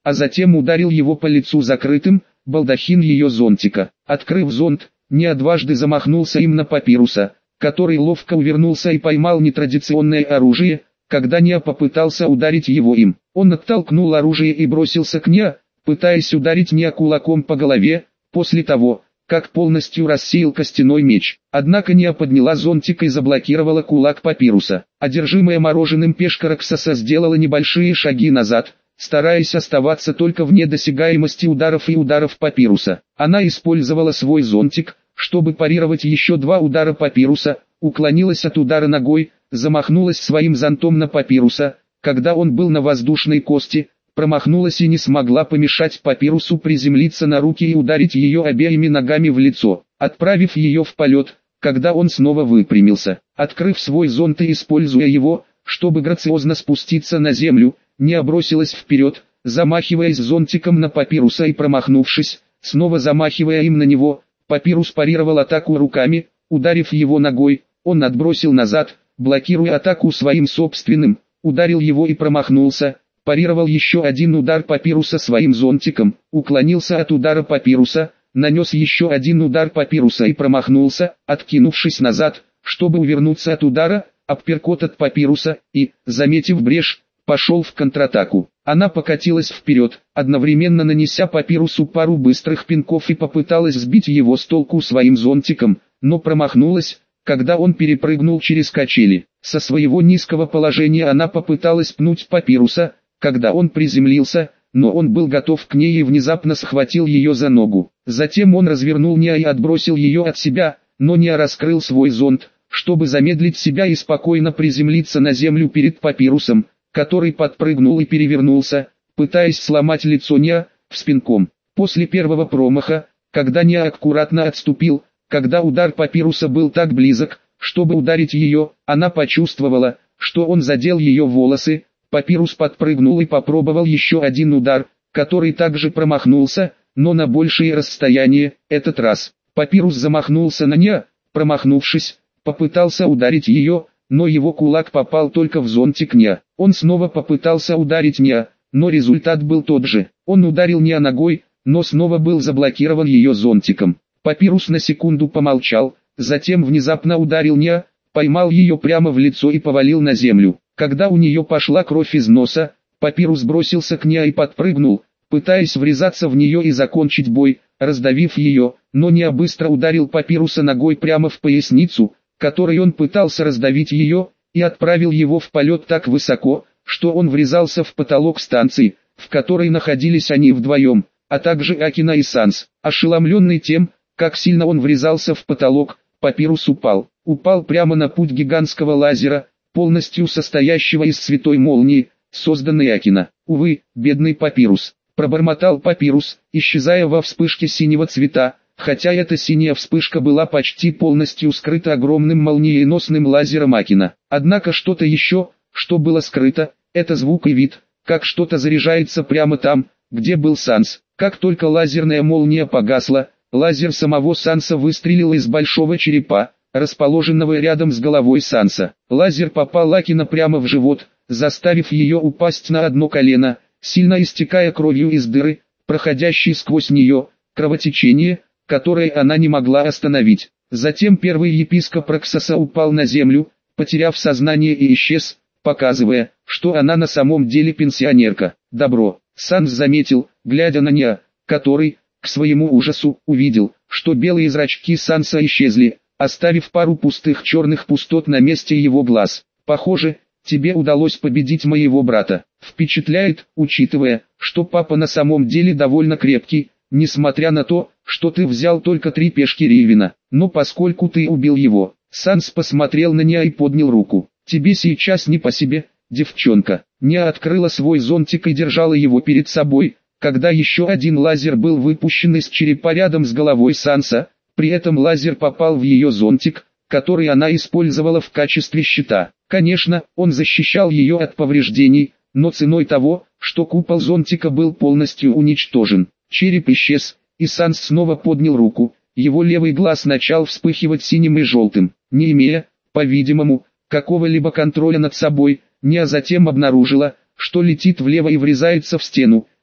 а затем ударил его по лицу закрытым, балдахин ее зонтика. Открыв зонт, Ниа дважды замахнулся им на Папируса, который ловко увернулся и поймал нетрадиционное оружие, когда Ниа попытался ударить его им. Он оттолкнул оружие и бросился к Ниа, пытаясь ударить Ниа кулаком по голове, после того, как полностью рассеял костяной меч. Однако Ниа подняла зонтик и заблокировала кулак Папируса. Одержимая мороженым пешка Роксоса сделала небольшие шаги назад, стараясь оставаться только вне досягаемости ударов Папируса. Она использовала свой зонтик, чтобы парировать еще два удара Папируса, уклонилась от удара ногой, замахнулась своим зонтом на Папируса, когда он был на воздушной кости, промахнулась и не смогла помешать Папирусу приземлиться на руки и ударить ее обеими ногами в лицо, отправив ее в полет, когда он снова выпрямился. Открыв свой зонт и используя его, чтобы грациозно спуститься на землю, Ниа бросилась вперед, замахиваясь зонтиком на Папируса и промахнувшись, снова замахивая им на него, Папирус парировал атаку руками, ударив его ногой, он отбросил назад, блокируя атаку своим собственным, ударил его и промахнулся, парировал еще один удар Папируса своим зонтиком, уклонился от удара Папируса, нанес еще один удар Папируса и промахнулся, откинувшись назад, чтобы увернуться от удара, апперкот от Папируса, и, заметив брешь, пошел в контратаку. Она покатилась вперед, одновременно нанеся Папирусу пару быстрых пинков и попыталась сбить его с толку своим зонтиком, но промахнулась, когда он перепрыгнул через качели. Со своего низкого положения она попыталась пнуть Папируса, когда он приземлился, но он был готов к ней и внезапно схватил ее за ногу. Затем он развернул Ниа и отбросил ее от себя, но Ниа раскрыл свой зонт, чтобы замедлить себя и спокойно приземлиться на землю перед Папирусом, который подпрыгнул и перевернулся, пытаясь сломать лицо Ниа, вспинком. После первого промаха, когда Ниа аккуратно отступил, когда удар Папируса был так близок, чтобы ударить ее, она почувствовала, что он задел ее волосы. Папирус подпрыгнул и попробовал еще один удар, который также промахнулся, но на большее расстояние. Этот раз Папирус замахнулся на Ниа, промахнувшись, попытался ударить ее, но его кулак попал только в зонтик Ниа. Он снова попытался ударить Ниа, но результат был тот же. Он ударил Ниа ногой, но снова был заблокирован ее зонтиком. Папирус на секунду помолчал, затем внезапно ударил Ниа, поймал ее прямо в лицо и повалил на землю. Когда у нее пошла кровь из носа, Папирус бросился к Ниа и подпрыгнул, пытаясь врезаться в нее и закончить бой, раздавив ее, но Ниа быстро ударил Папируса ногой прямо в поясницу, которой он пытался раздавить ее, и отправил его в полет так высоко, что он врезался в потолок станции, в которой находились они вдвоем, а также Акина и Санс. Ошеломленный тем, как сильно он врезался в потолок, Папирус упал прямо на путь гигантского лазера, полностью состоящего из святой молнии, созданной Акина. «Увы, бедный Папирус», — пробормотал Папирус, исчезая во вспышке синего цвета, хотя эта синяя вспышка была почти полностью скрыта огромным молниеносным лазером Акина. Однако что-то еще, что было скрыто, это звук и вид, как что-то заряжается прямо там, где был Санс. Как только лазерная молния погасла, лазер самого Санса выстрелил из большого черепа, расположенного рядом с головой Санса. Лазер попал Акина прямо в живот, заставив ее упасть на одно колено, сильно истекая кровью из дыры, проходящей сквозь нее, кровотечение, которое она не могла остановить. Затем первый епископ Роксоса упал на землю, потеряв сознание и исчез, показывая, что она на самом деле пенсионерка. «Добро», — Санс заметил, глядя на Ниа, который, к своему ужасу, увидел, что белые зрачки Санса исчезли, оставив пару пустых черных пустот на месте его глаз. «Похоже, тебе удалось победить моего брата. Впечатляет, учитывая, что папа на самом деле довольно крепкий, несмотря на то, что ты взял только 3 пешки Ривина. Но поскольку ты убил его». Санс посмотрел на Ниа и поднял руку. «Тебе сейчас не по себе, девчонка». Ниа открыла свой зонтик и держала его перед собой, когда еще один лазер был выпущен из черепа рядом с головой Санса. При этом лазер попал в ее зонтик, который она использовала в качестве щита. Конечно, он защищал ее от повреждений, но ценой того, что купол зонтика был полностью уничтожен. Череп исчез, и Санс снова поднял руку, его левый глаз начал вспыхивать синим и желтым. Не имея, по-видимому, какого-либо контроля над собой, Ниа затем обнаружила, что летит влево и врезается в стену,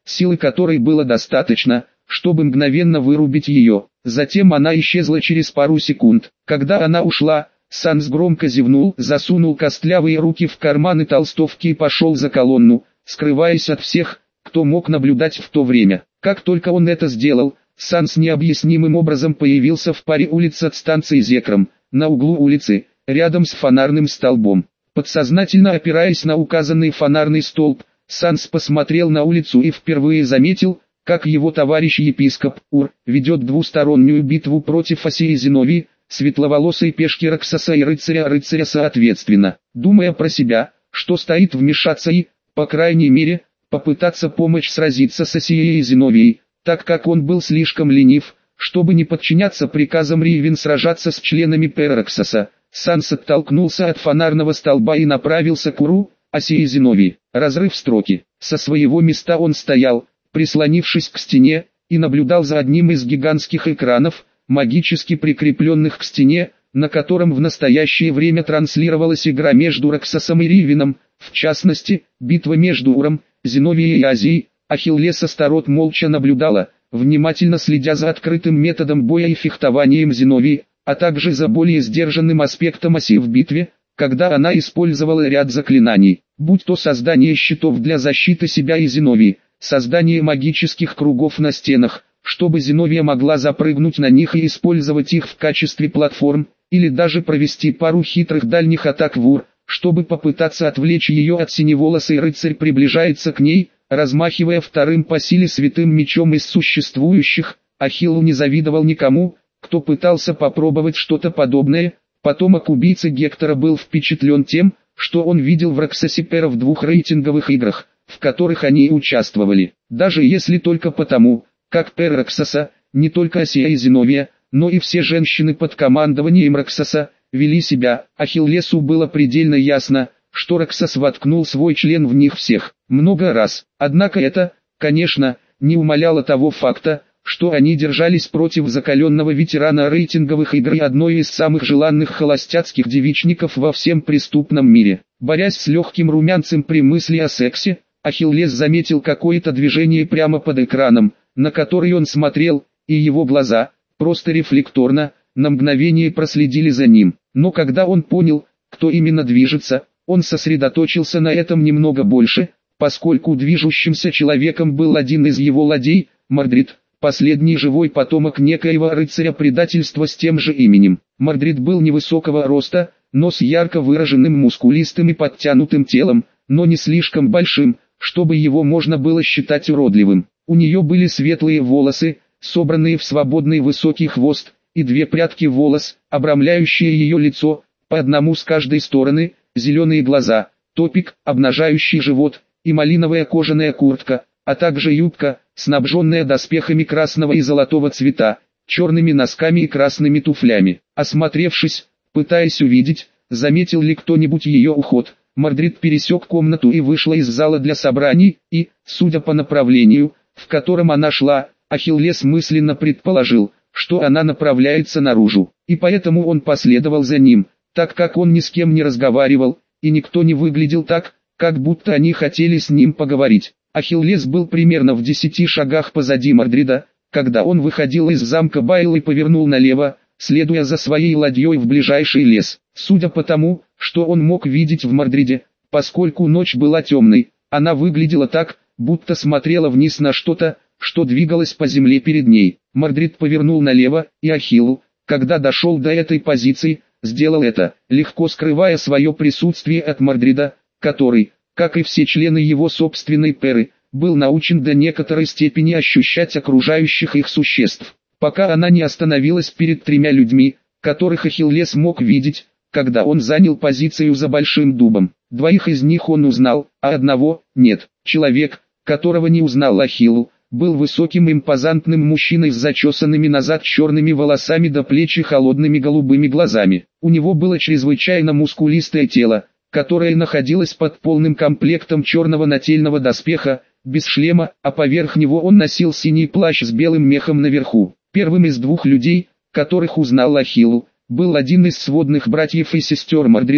силы которой было достаточно, чтобы мгновенно вырубить ее. Затем она исчезла через пару секунд. Когда она ушла, Санс громко зевнул, засунул костлявые руки в карманы толстовки и пошел за колонну, скрываясь от всех, кто мог наблюдать в то время. Как только он это сделал, Санс необъяснимым образом появился в паре улиц от станции Зекром, на углу улицы, рядом с фонарным столбом. Подсознательно опираясь на указанный фонарный столб, Санс посмотрел на улицу и впервые заметил, как его товарищ-епископ Ур ведет двустороннюю битву против Осии Зиновии, светловолосой пешки Роксоса и рыцаря соответственно. Думая про себя, что стоит вмешаться и, по крайней мере, попытаться помочь сразиться с Осией и Зиновией, так как он был слишком ленив, чтобы не подчиняться приказам Ривен сражаться с членами Перроксоса, Санс оттолкнулся от фонарного столба и направился к Уру, Осии Зиновии. Разрыв строки. Со своего места он стоял, прислонившись к стене, и наблюдал за одним из гигантских экранов, магически прикрепленных к стене, на котором в настоящее время транслировалась игра между Роксосом и Ривеном, в частности, битва между Уром, Зиновией и Азией. Ахиллес Астарот молча наблюдала, внимательно следя за открытым методом боя и фехтованием Зиновии, а также за более сдержанным аспектом Осии в битве, когда она использовала ряд заклинаний, будь то создание щитов для защиты себя и Зиновии, создание магических кругов на стенах, чтобы Зиновия могла запрыгнуть на них и использовать их в качестве платформ, или даже провести пару хитрых дальних атак в Ур, чтобы попытаться отвлечь ее от синеволосой. Рыцарь приближается к ней, размахивая вторым по силе святым мечом из существующих. Ахиллу не завидовал никому, кто пытался попробовать что-то подобное. Потомок убийцы Гектора был впечатлен тем, что он видел в Роксосе Пера в двух рейтинговых играх, в которых они участвовали. Даже если только потому, как Пер Роксоса, не только Осия и Зиновия, но и все женщины под командованием Роксоса, вели себя. Ахиллесу было предельно ясно, что Роксос воткнул свой член в них всех, много раз. Однако это, конечно, не умаляло того факта, что они держались против закаленного ветерана рейтинговых игр и одной из самых желанных холостяцких девичников во всем преступном мире. Борясь с легким румянцем при мысли о сексе, Ахиллес заметил какое-то движение прямо под экраном, на который он смотрел, и его глаза, просто рефлекторно, на мгновение проследили за ним. Но когда он понял, кто именно движется, он сосредоточился на этом немного больше, поскольку движущимся человеком был один из его ладей, Мордрид, последний живой потомок некоего рыцаря предательства с тем же именем. Мордрид был невысокого роста, но с ярко выраженным мускулистым и подтянутым телом, но не слишком большим, чтобы его можно было считать уродливым. У нее были светлые волосы, собранные в свободный высокий хвост, и две прядки волос, обрамляющие ее лицо, по одному с каждой стороны, зеленые глаза, топик, обнажающий живот, и малиновая кожаная куртка, а также юбка, снабженная доспехами красного и золотого цвета, черными носками и красными туфлями. Осмотревшись, пытаясь увидеть, заметил ли кто-нибудь ее уход, Мордрид пересек комнату и вышла из зала для собраний, и, судя по направлению, в котором она шла, Ахиллес мысленно предположил, что она направляется наружу, и поэтому он последовал за ним, так как он ни с кем не разговаривал, и никто не выглядел так, как будто они хотели с ним поговорить. Ахиллес был примерно в 10 шагах позади Мордрида, когда он выходил из замка Байл и повернул налево, следуя за своей ладьей в ближайший лес. Судя по тому, что он мог видеть в Мордриде, поскольку ночь была темной, она выглядела так, будто смотрела вниз на что-то, что двигалось по земле перед ней. Мордрид повернул налево, и Ахилл, когда дошел до этой позиции, сделал это, легко скрывая свое присутствие от Мордрида, который, как и все члены его собственной перы, был научен до некоторой степени ощущать окружающих их существ. Пока она не остановилась перед тремя людьми, которых Ахиллес мог видеть, когда он занял позицию за большим дубом. Двоих из них он узнал, а одного – нет. Человек, которого не узнал Ахилл, был высоким импозантным мужчиной с зачесанными назад черными волосами до плеч и холодными голубыми глазами. У него было чрезвычайно мускулистое тело, которое находилось под полным комплектом черного нательного доспеха, без шлема, а поверх него он носил синий плащ с белым мехом наверху. Первым из двух людей, которых узнал Ахилл, был один из сводных братьев и сестер Мордрида,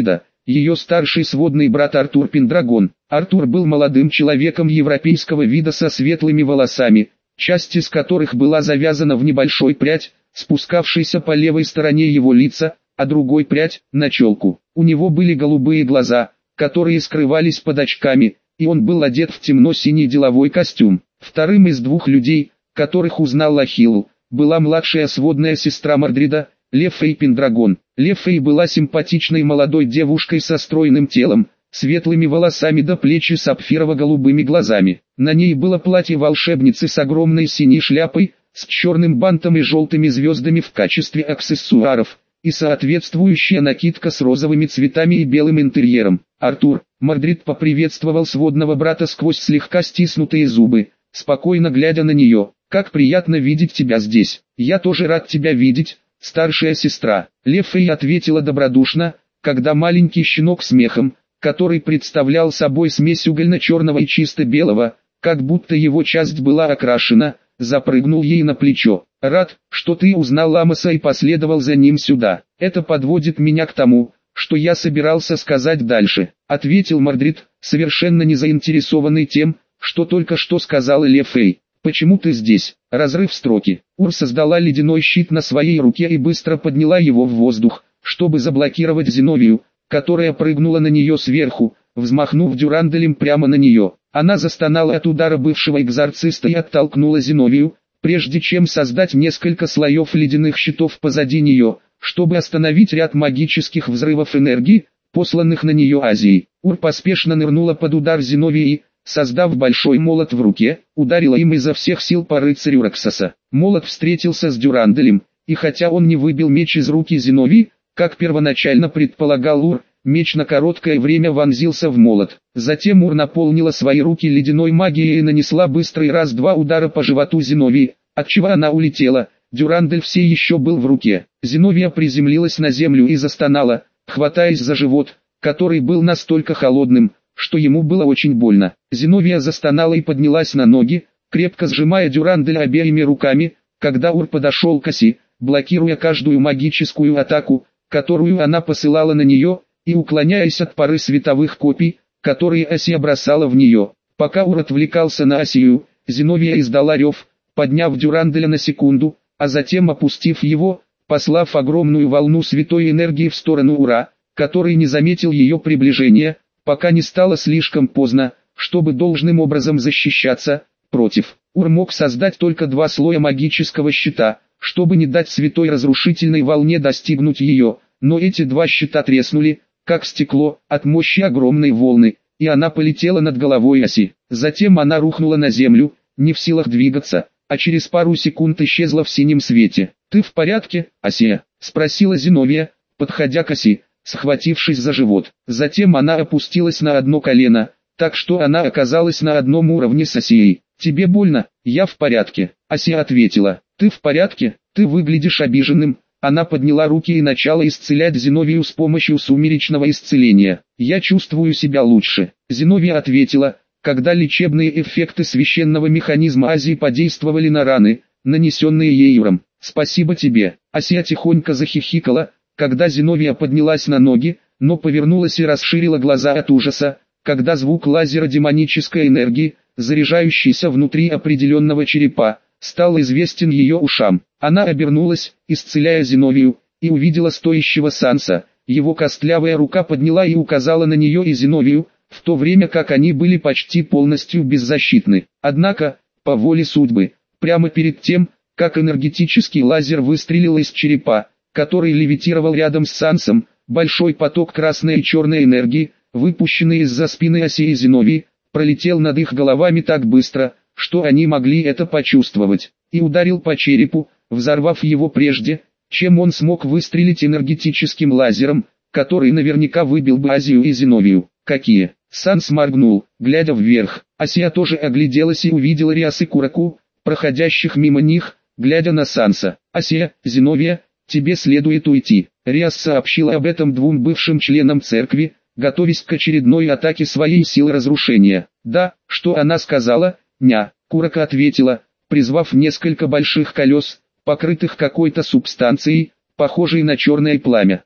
ее старший сводный брат Артур Пендрагон. Артур был молодым человеком европейского вида со светлыми волосами, часть из которых была завязана в небольшой прядь, спускавшийся по левой стороне его лица, а другой прядь – на челку. У него были голубые глаза, которые скрывались под очками, и он был одет в темно-синий деловой костюм. Вторым из двух людей, которых узнал Ахилл, была младшая сводная сестра Мордрида, Лефей Пендрагон. Лефей была симпатичной молодой девушкой со стройным телом, светлыми волосами до плеч и сапфирово-голубыми глазами. На ней было платье волшебницы с огромной синей шляпой, с черным бантом и желтыми звездами в качестве аксессуаров, и соответствующая накидка с розовыми цветами и белым интерьером. Артур, Мордрид поприветствовал сводного брата сквозь слегка стиснутые зубы, спокойно глядя на нее. «Как приятно видеть тебя здесь. Я тоже рад тебя видеть, старшая сестра». Лефей ответила добродушно, когда маленький щенок смехом, который представлял собой смесь угольно-черного и чисто белого, как будто его часть была окрашена, запрыгнул ей на плечо. «Рад, что ты узнал Ламоса и последовал за ним сюда. Это подводит меня к тому, что я собирался сказать дальше», — ответил Мордрид, совершенно не заинтересованный тем, что только что сказала Лефей. «Почему ты здесь?» Разрыв строки. Ур создала ледяной щит на своей руке и быстро подняла его в воздух, чтобы заблокировать Зиновию, которая прыгнула на нее сверху, взмахнув дюранделем прямо на нее. Она застонала от удара бывшего экзорциста и оттолкнула Зиновию, прежде чем создать несколько слоев ледяных щитов позади нее, чтобы остановить ряд магических взрывов энергии, посланных на нее Азией. Ур поспешно нырнула под удар Зиновии, создав большой молот в руке, ударила им изо всех сил по рыцарю Роксоса. Молот встретился с дюранделем, и хотя он не выбил меч из руки Зиновии, как первоначально предполагал Ур, меч на короткое время вонзился в молот. Затем Ур наполнила свои руки ледяной магией и нанесла быстрый раз-два удара по животу Зиновии, отчего она улетела. Дюрандель все еще был в руке. Зиновия приземлилась на землю и застонала, хватаясь за живот, который был настолько холодным, что ему было очень больно. Зиновия застонала и поднялась на ноги, крепко сжимая дюрандель обеими руками, когда Ур подошел к оси, блокируя каждую магическую атаку, которую она посылала на нее, и уклоняясь от пары световых копий, которые Асия бросала в нее. Пока Ур отвлекался на Асию, Зиновия издала рев, подняв дюранделя на секунду, а затем опустив его, послав огромную волну святой энергии в сторону Ура, который не заметил ее приближения, пока не стало слишком поздно, чтобы должным образом защищаться. Против Ур мог создать только два слоя магического щита, чтобы не дать святой разрушительной волне достигнуть ее, но эти два щита треснули, как стекло, от мощи огромной волны, и она полетела над головой Аси. Затем она рухнула на землю, не в силах двигаться, а через пару секунд исчезла в синем свете. «Ты в порядке, Асия?» — спросила Зиновия, подходя к Аси, схватившись за живот. Затем она опустилась на одно колено, так что она оказалась на одном уровне с Асией. «Тебе больно?» «Я в порядке», — Асия ответила. «Ты в порядке? Ты выглядишь обиженным». Она подняла руки и начала исцелять Зиновию с помощью сумеречного исцеления. «Я чувствую себя лучше», — Зиновия ответила, когда лечебные эффекты священного механизма Азии подействовали на раны, нанесенные ей Уром. «Спасибо тебе». Асия тихонько захихикала, когда Зиновия поднялась на ноги, но повернулась и расширила глаза от ужаса, когда звук лазера демонической энергии, заряжающийся внутри определенного черепа, стал известен ее ушам. Она обернулась, исцеляя Зиновию, и увидела стоящего Санса. Его костлявая рука подняла и указала на нее и Зиновию, в то время как они были почти полностью беззащитны. Однако, по воле судьбы, прямо перед тем, как энергетический лазер выстрелил из черепа, который левитировал рядом с Сансом, большой поток красной и черной энергии, выпущенный из-за спины Аси и Зиновии, пролетел над их головами так быстро, что они могли это почувствовать, и ударил по черепу, взорвав его прежде, чем он смог выстрелить энергетическим лазером, который наверняка выбил бы Асию и Зиновию. «Какие?» Санс моргнул, глядя вверх. Асия тоже огляделась и увидела Риас и Кураку, проходящих мимо них, глядя на Санса. «Асия, Зиновия, тебе следует уйти». Риас сообщила об этом двум бывшим членам церкви, готовясь к очередной атаке своей силы разрушения. «Да, что она сказала?» «Ня», Курака ответила, призвав несколько больших колес, покрытых какой-то субстанцией, похожей на черное пламя.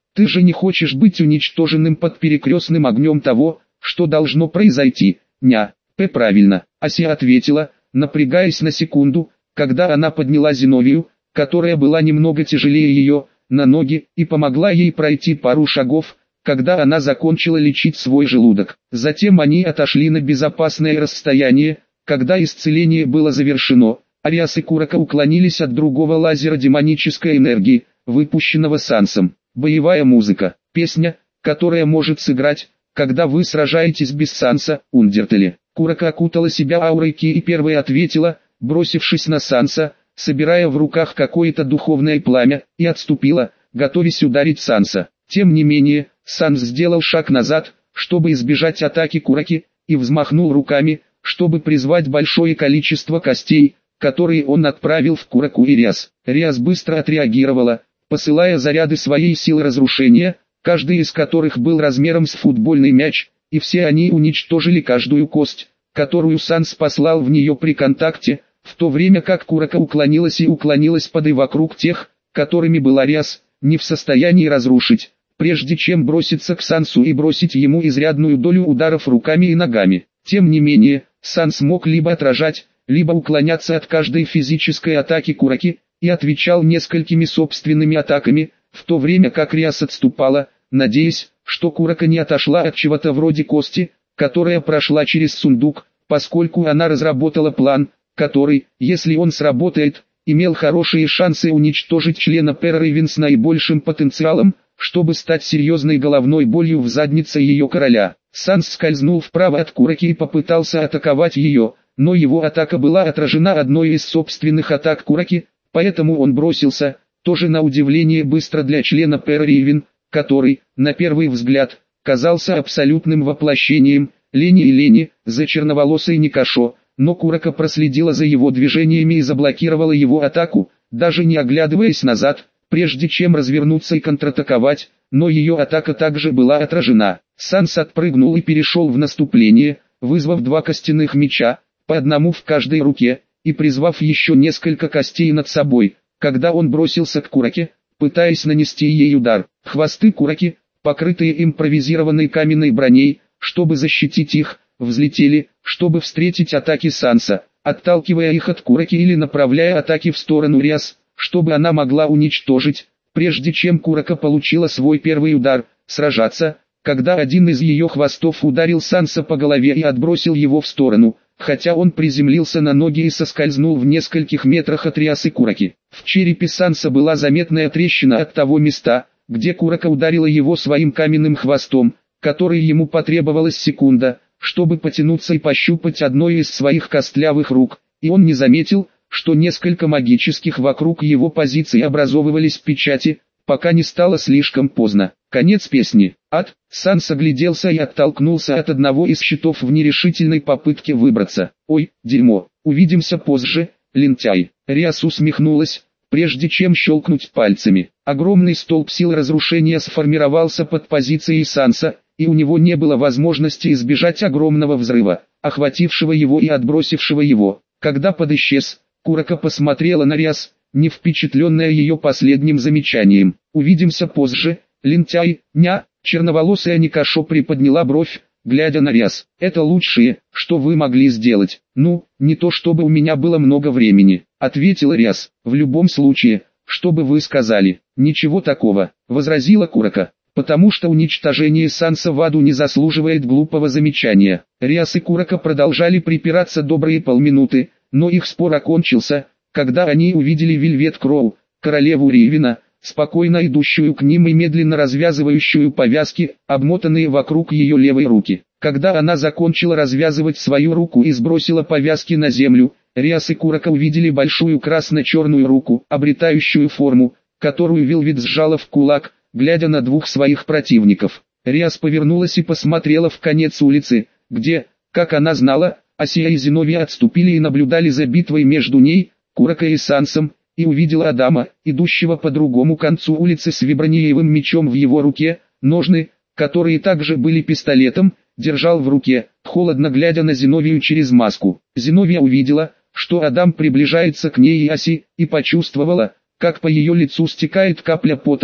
Ты же не хочешь быть уничтоженным под перекрестным огнем того, что должно произойти, ня. Правильно, Ася ответила, напрягаясь на секунду, когда она подняла Зиновию, которая была немного тяжелее ее, на ноги, и помогла ей пройти пару шагов, когда она закончила лечить свой желудок. Затем они отошли на безопасное расстояние, когда исцеление было завершено. Ариас и Курака уклонились от другого лазера демонической энергии, выпущенного Сансом. Боевая музыка, песня, которая может сыграть, когда вы сражаетесь без Санса, Ундертеле. Курака окутала себя аурой Ки и первой ответила, бросившись на Санса, собирая в руках какое-то духовное пламя, и отступила, готовясь ударить Санса. Тем не менее, Санс сделал шаг назад, чтобы избежать атаки Кураки, и взмахнул руками, чтобы призвать большое количество костей, которые он отправил в Кураку и Риас. Риас быстро отреагировала, посылая заряды своей силы разрушения, каждый из которых был размером с футбольный мяч, и все они уничтожили каждую кость, которую Санс послал в нее при контакте, в то время как Курака уклонилась под и вокруг тех, которыми была Риас, не в состоянии разрушить, прежде чем броситься к Сансу и бросить ему изрядную долю ударов руками и ногами. Тем не менее, Санс мог либо отражать, либо уклоняться от каждой физической атаки Кураки, и отвечал несколькими собственными атаками, в то время как Риас отступала, надеясь, что Курака не отошла от чего-то вроде кости, которая прошла через сундук, поскольку она разработала план, который, если он сработает, имел хорошие шансы уничтожить члена Перрейвен с наибольшим потенциалом, чтобы стать серьезной головной болью в заднице ее короля. Санс скользнул вправо от Кураки и попытался атаковать ее, но его атака была отражена одной из собственных атак Кураки, поэтому он бросился, тоже на удивление быстро для члена Перрейвен, который, на первый взгляд, казался абсолютным воплощением лени за черноволосой Никашо, но Курака проследила за его движениями и заблокировала его атаку, даже не оглядываясь назад, прежде чем развернуться и контратаковать, но ее атака также была отражена. Санс отпрыгнул и перешел в наступление, вызвав 2 костяных меча, по одному в каждой руке, и призвав еще несколько костей над собой, когда он бросился к Кураке, пытаясь нанести ей удар. Хвосты Кураки, покрытые импровизированной каменной броней, чтобы защитить их, взлетели, чтобы встретить атаки Санса, отталкивая их от Кураки или направляя атаки в сторону Риас, чтобы она могла уничтожить, прежде чем Курака получила свой первый удар, сражаться, когда один из ее хвостов ударил Санса по голове и отбросил его в сторону, хотя он приземлился на ноги и соскользнул в нескольких метрах от Риас и Кураки. В черепе Санса была заметная трещина от того места, где Курака ударила его своим каменным хвостом, который ему потребовалась секунда, чтобы потянуться и пощупать одной из своих костлявых рук, и он не заметил, что несколько магических вокруг его позиций образовывались печати, пока не стало слишком поздно. Конец песни. Санс огляделся и оттолкнулся от одного из щитов в нерешительной попытке выбраться. «Ой, дерьмо, увидимся позже, лентяй». Риас усмехнулась, прежде чем щелкнуть пальцами. Огромный столб сил разрушения сформировался под позицией Санса, и у него не было возможности избежать огромного взрыва, охватившего его и отбросившего его. Когда под исчез, Курака посмотрела на Риас, не впечатленная ее последним замечанием. «Увидимся позже, лентяй, ня». Черноволосая Никашо приподняла бровь, глядя на Риас. «Это лучшее, что вы могли сделать». «Ну, не то чтобы у меня было много времени», — ответила Риас. «В любом случае, что бы вы сказали?» «Ничего такого», — возразила Курака. «Потому что уничтожение Санса в аду не заслуживает глупого замечания». Риас и Курака продолжали припираться добрые полминуты, но их спор окончился, когда они увидели Вельвет Кроу, королеву Ривена, спокойно идущую к ним и медленно развязывающую повязки, обмотанные вокруг ее левой руки. Когда она закончила развязывать свою руку и сбросила повязки на землю, Риас и Курака увидели большую красно-черную руку, обретающую форму, которую Вельвет сжала в кулак, глядя на 2 своих противников. Риас повернулась и посмотрела в конец улицы, где, как она знала, Асия и Зиновия отступили и наблюдали за битвой между ней, Куракой и Сансом, и увидела Адама, идущего по другому концу улицы с вибраниевым мечом в его руке, ножны, которые также были пистолетом, держал в руке, холодно глядя на Зиновию через маску. Зиновия увидела, что Адам приближается к ней и Аси, и почувствовала, как по ее лицу стекает капля пота,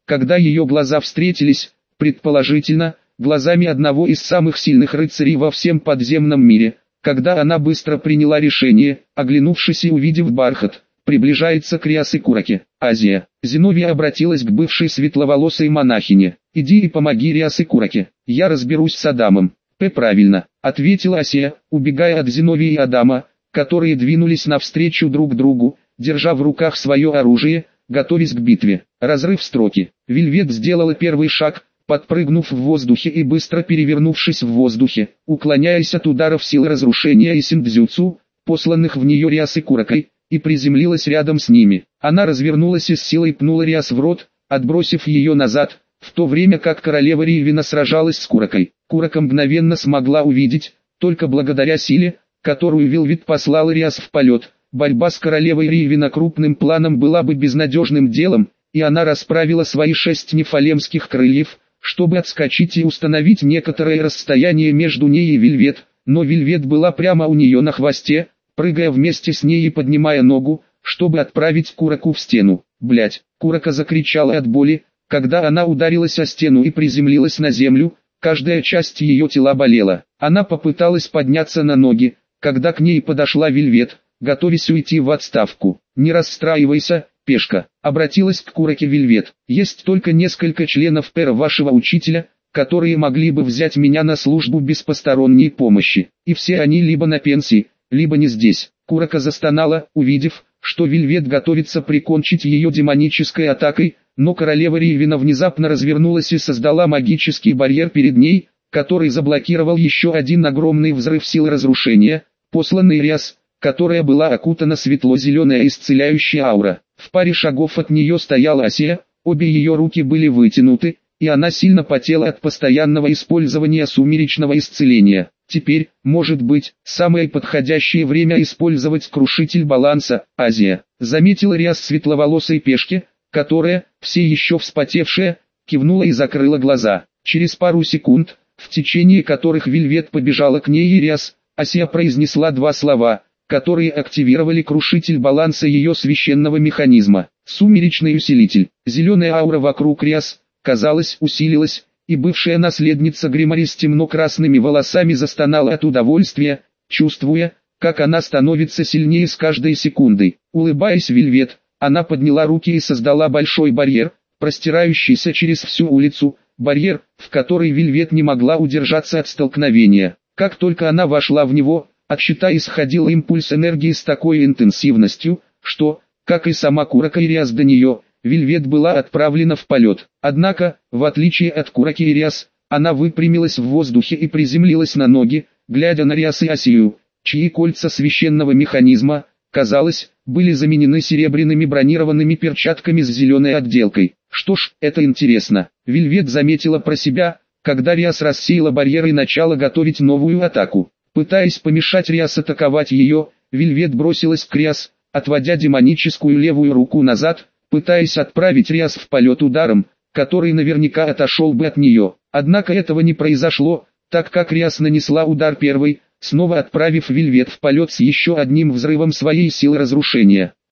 Когда ее глаза встретились, предположительно, глазами одного из самых сильных рыцарей во всем подземном мире, когда она быстро приняла решение, оглянувшись и увидев бархат, приближается к Риас и Кураке. Азия. Зиновия обратилась к бывшей светловолосой монахине. «Иди и помоги Риас и Кураке, я разберусь с Адамом». «Правильно», — ответила Асия, убегая от Зиновии и Адама, которые двинулись навстречу друг другу, держа в руках свое оружие, готовясь к битве. Разрыв строки. Вельвет сделала первый шаг, подпрыгнув в воздухе и быстро перевернувшись в воздухе, уклоняясь от ударов силы разрушения и синдзюцу, посланных в нее Риас и Куракой, и приземлилась рядом с ними. Она развернулась и с силой пнула Риас в рот, отбросив ее назад, в то время как королева Ривина сражалась с Куракой. Курака мгновенно смогла увидеть, только благодаря силе, которую Вельвет послал Риас в полет. Борьба с королевой Ривина крупным планом была бы безнадежным делом, и она расправила свои 6 нефалемских крыльев, чтобы отскочить и установить некоторое расстояние между ней и Вельвет, но Вельвет была прямо у нее на хвосте, прыгая вместе с ней и поднимая ногу, чтобы отправить Кураку в стену. «Блядь!» Курака закричала от боли, когда она ударилась о стену и приземлилась на землю, каждая часть ее тела болела. Она попыталась подняться на ноги, когда к ней подошла Вельвет, готовясь уйти в отставку. «Не расстраивайся, пешка», — обратилась к Кураке Вельвет. «Есть только несколько членов пэра вашего учителя, которые могли бы взять меня на службу без посторонней помощи, и все они либо на пенсии, либо не здесь». Курака застонала, увидев, что Вельвет готовится прикончить ее демонической атакой, но королева Ривина внезапно развернулась и создала магический барьер перед ней, который заблокировал еще один огромный взрыв силы разрушения, посланный Риас, которая была окутана светло-зеленая исцеляющая аура. В паре шагов от нее стояла Асия, обе ее руки были вытянуты, и она сильно потела от постоянного использования сумеречного исцеления. Теперь, может быть, самое подходящее время использовать крушитель баланса. Азия, заметила Риас светловолосой пешке, которая, все еще вспотевшая, кивнула и закрыла глаза. Через пару секунд, в течение которых Вельвет побежала к ней и Риас, Асия произнесла 2 слова, которые активировали крушитель баланса ее священного механизма. Сумеречный усилитель. Зеленая аура вокруг Риас, казалось, усилилась, и бывшая наследница Гримари с темно-красными волосами застонала от удовольствия, чувствуя, как она становится сильнее с каждой секундой. Улыбаясь Вельвет, она подняла руки и создала большой барьер, простирающийся через всю улицу, барьер, в который Вельвет не могла удержаться от столкновения. Как только она вошла в него, от щита исходил импульс энергии с такой интенсивностью, что, как и сама Курака и Риас до нее, Вельвет была отправлена в полет. Однако, в отличие от Кураки и Риас, она выпрямилась в воздухе и приземлилась на ноги, глядя на Риас и Асию, чьи кольца священного механизма, казалось, были заменены серебряными бронированными перчатками с зеленой отделкой. Что ж, это интересно. Вельвет заметила про себя, когда Риас рассеяла барьер и начала готовить новую атаку. Пытаясь помешать Риас атаковать ее, Вельвет бросилась к Риас, отводя демоническую левую руку назад, пытаясь отправить Риас в полет ударом, который наверняка отошел бы от нее. Однако этого не произошло, так как Риас нанесла удар первой, снова отправив Вельвет в полет с еще одним взрывом своей силы разрушения.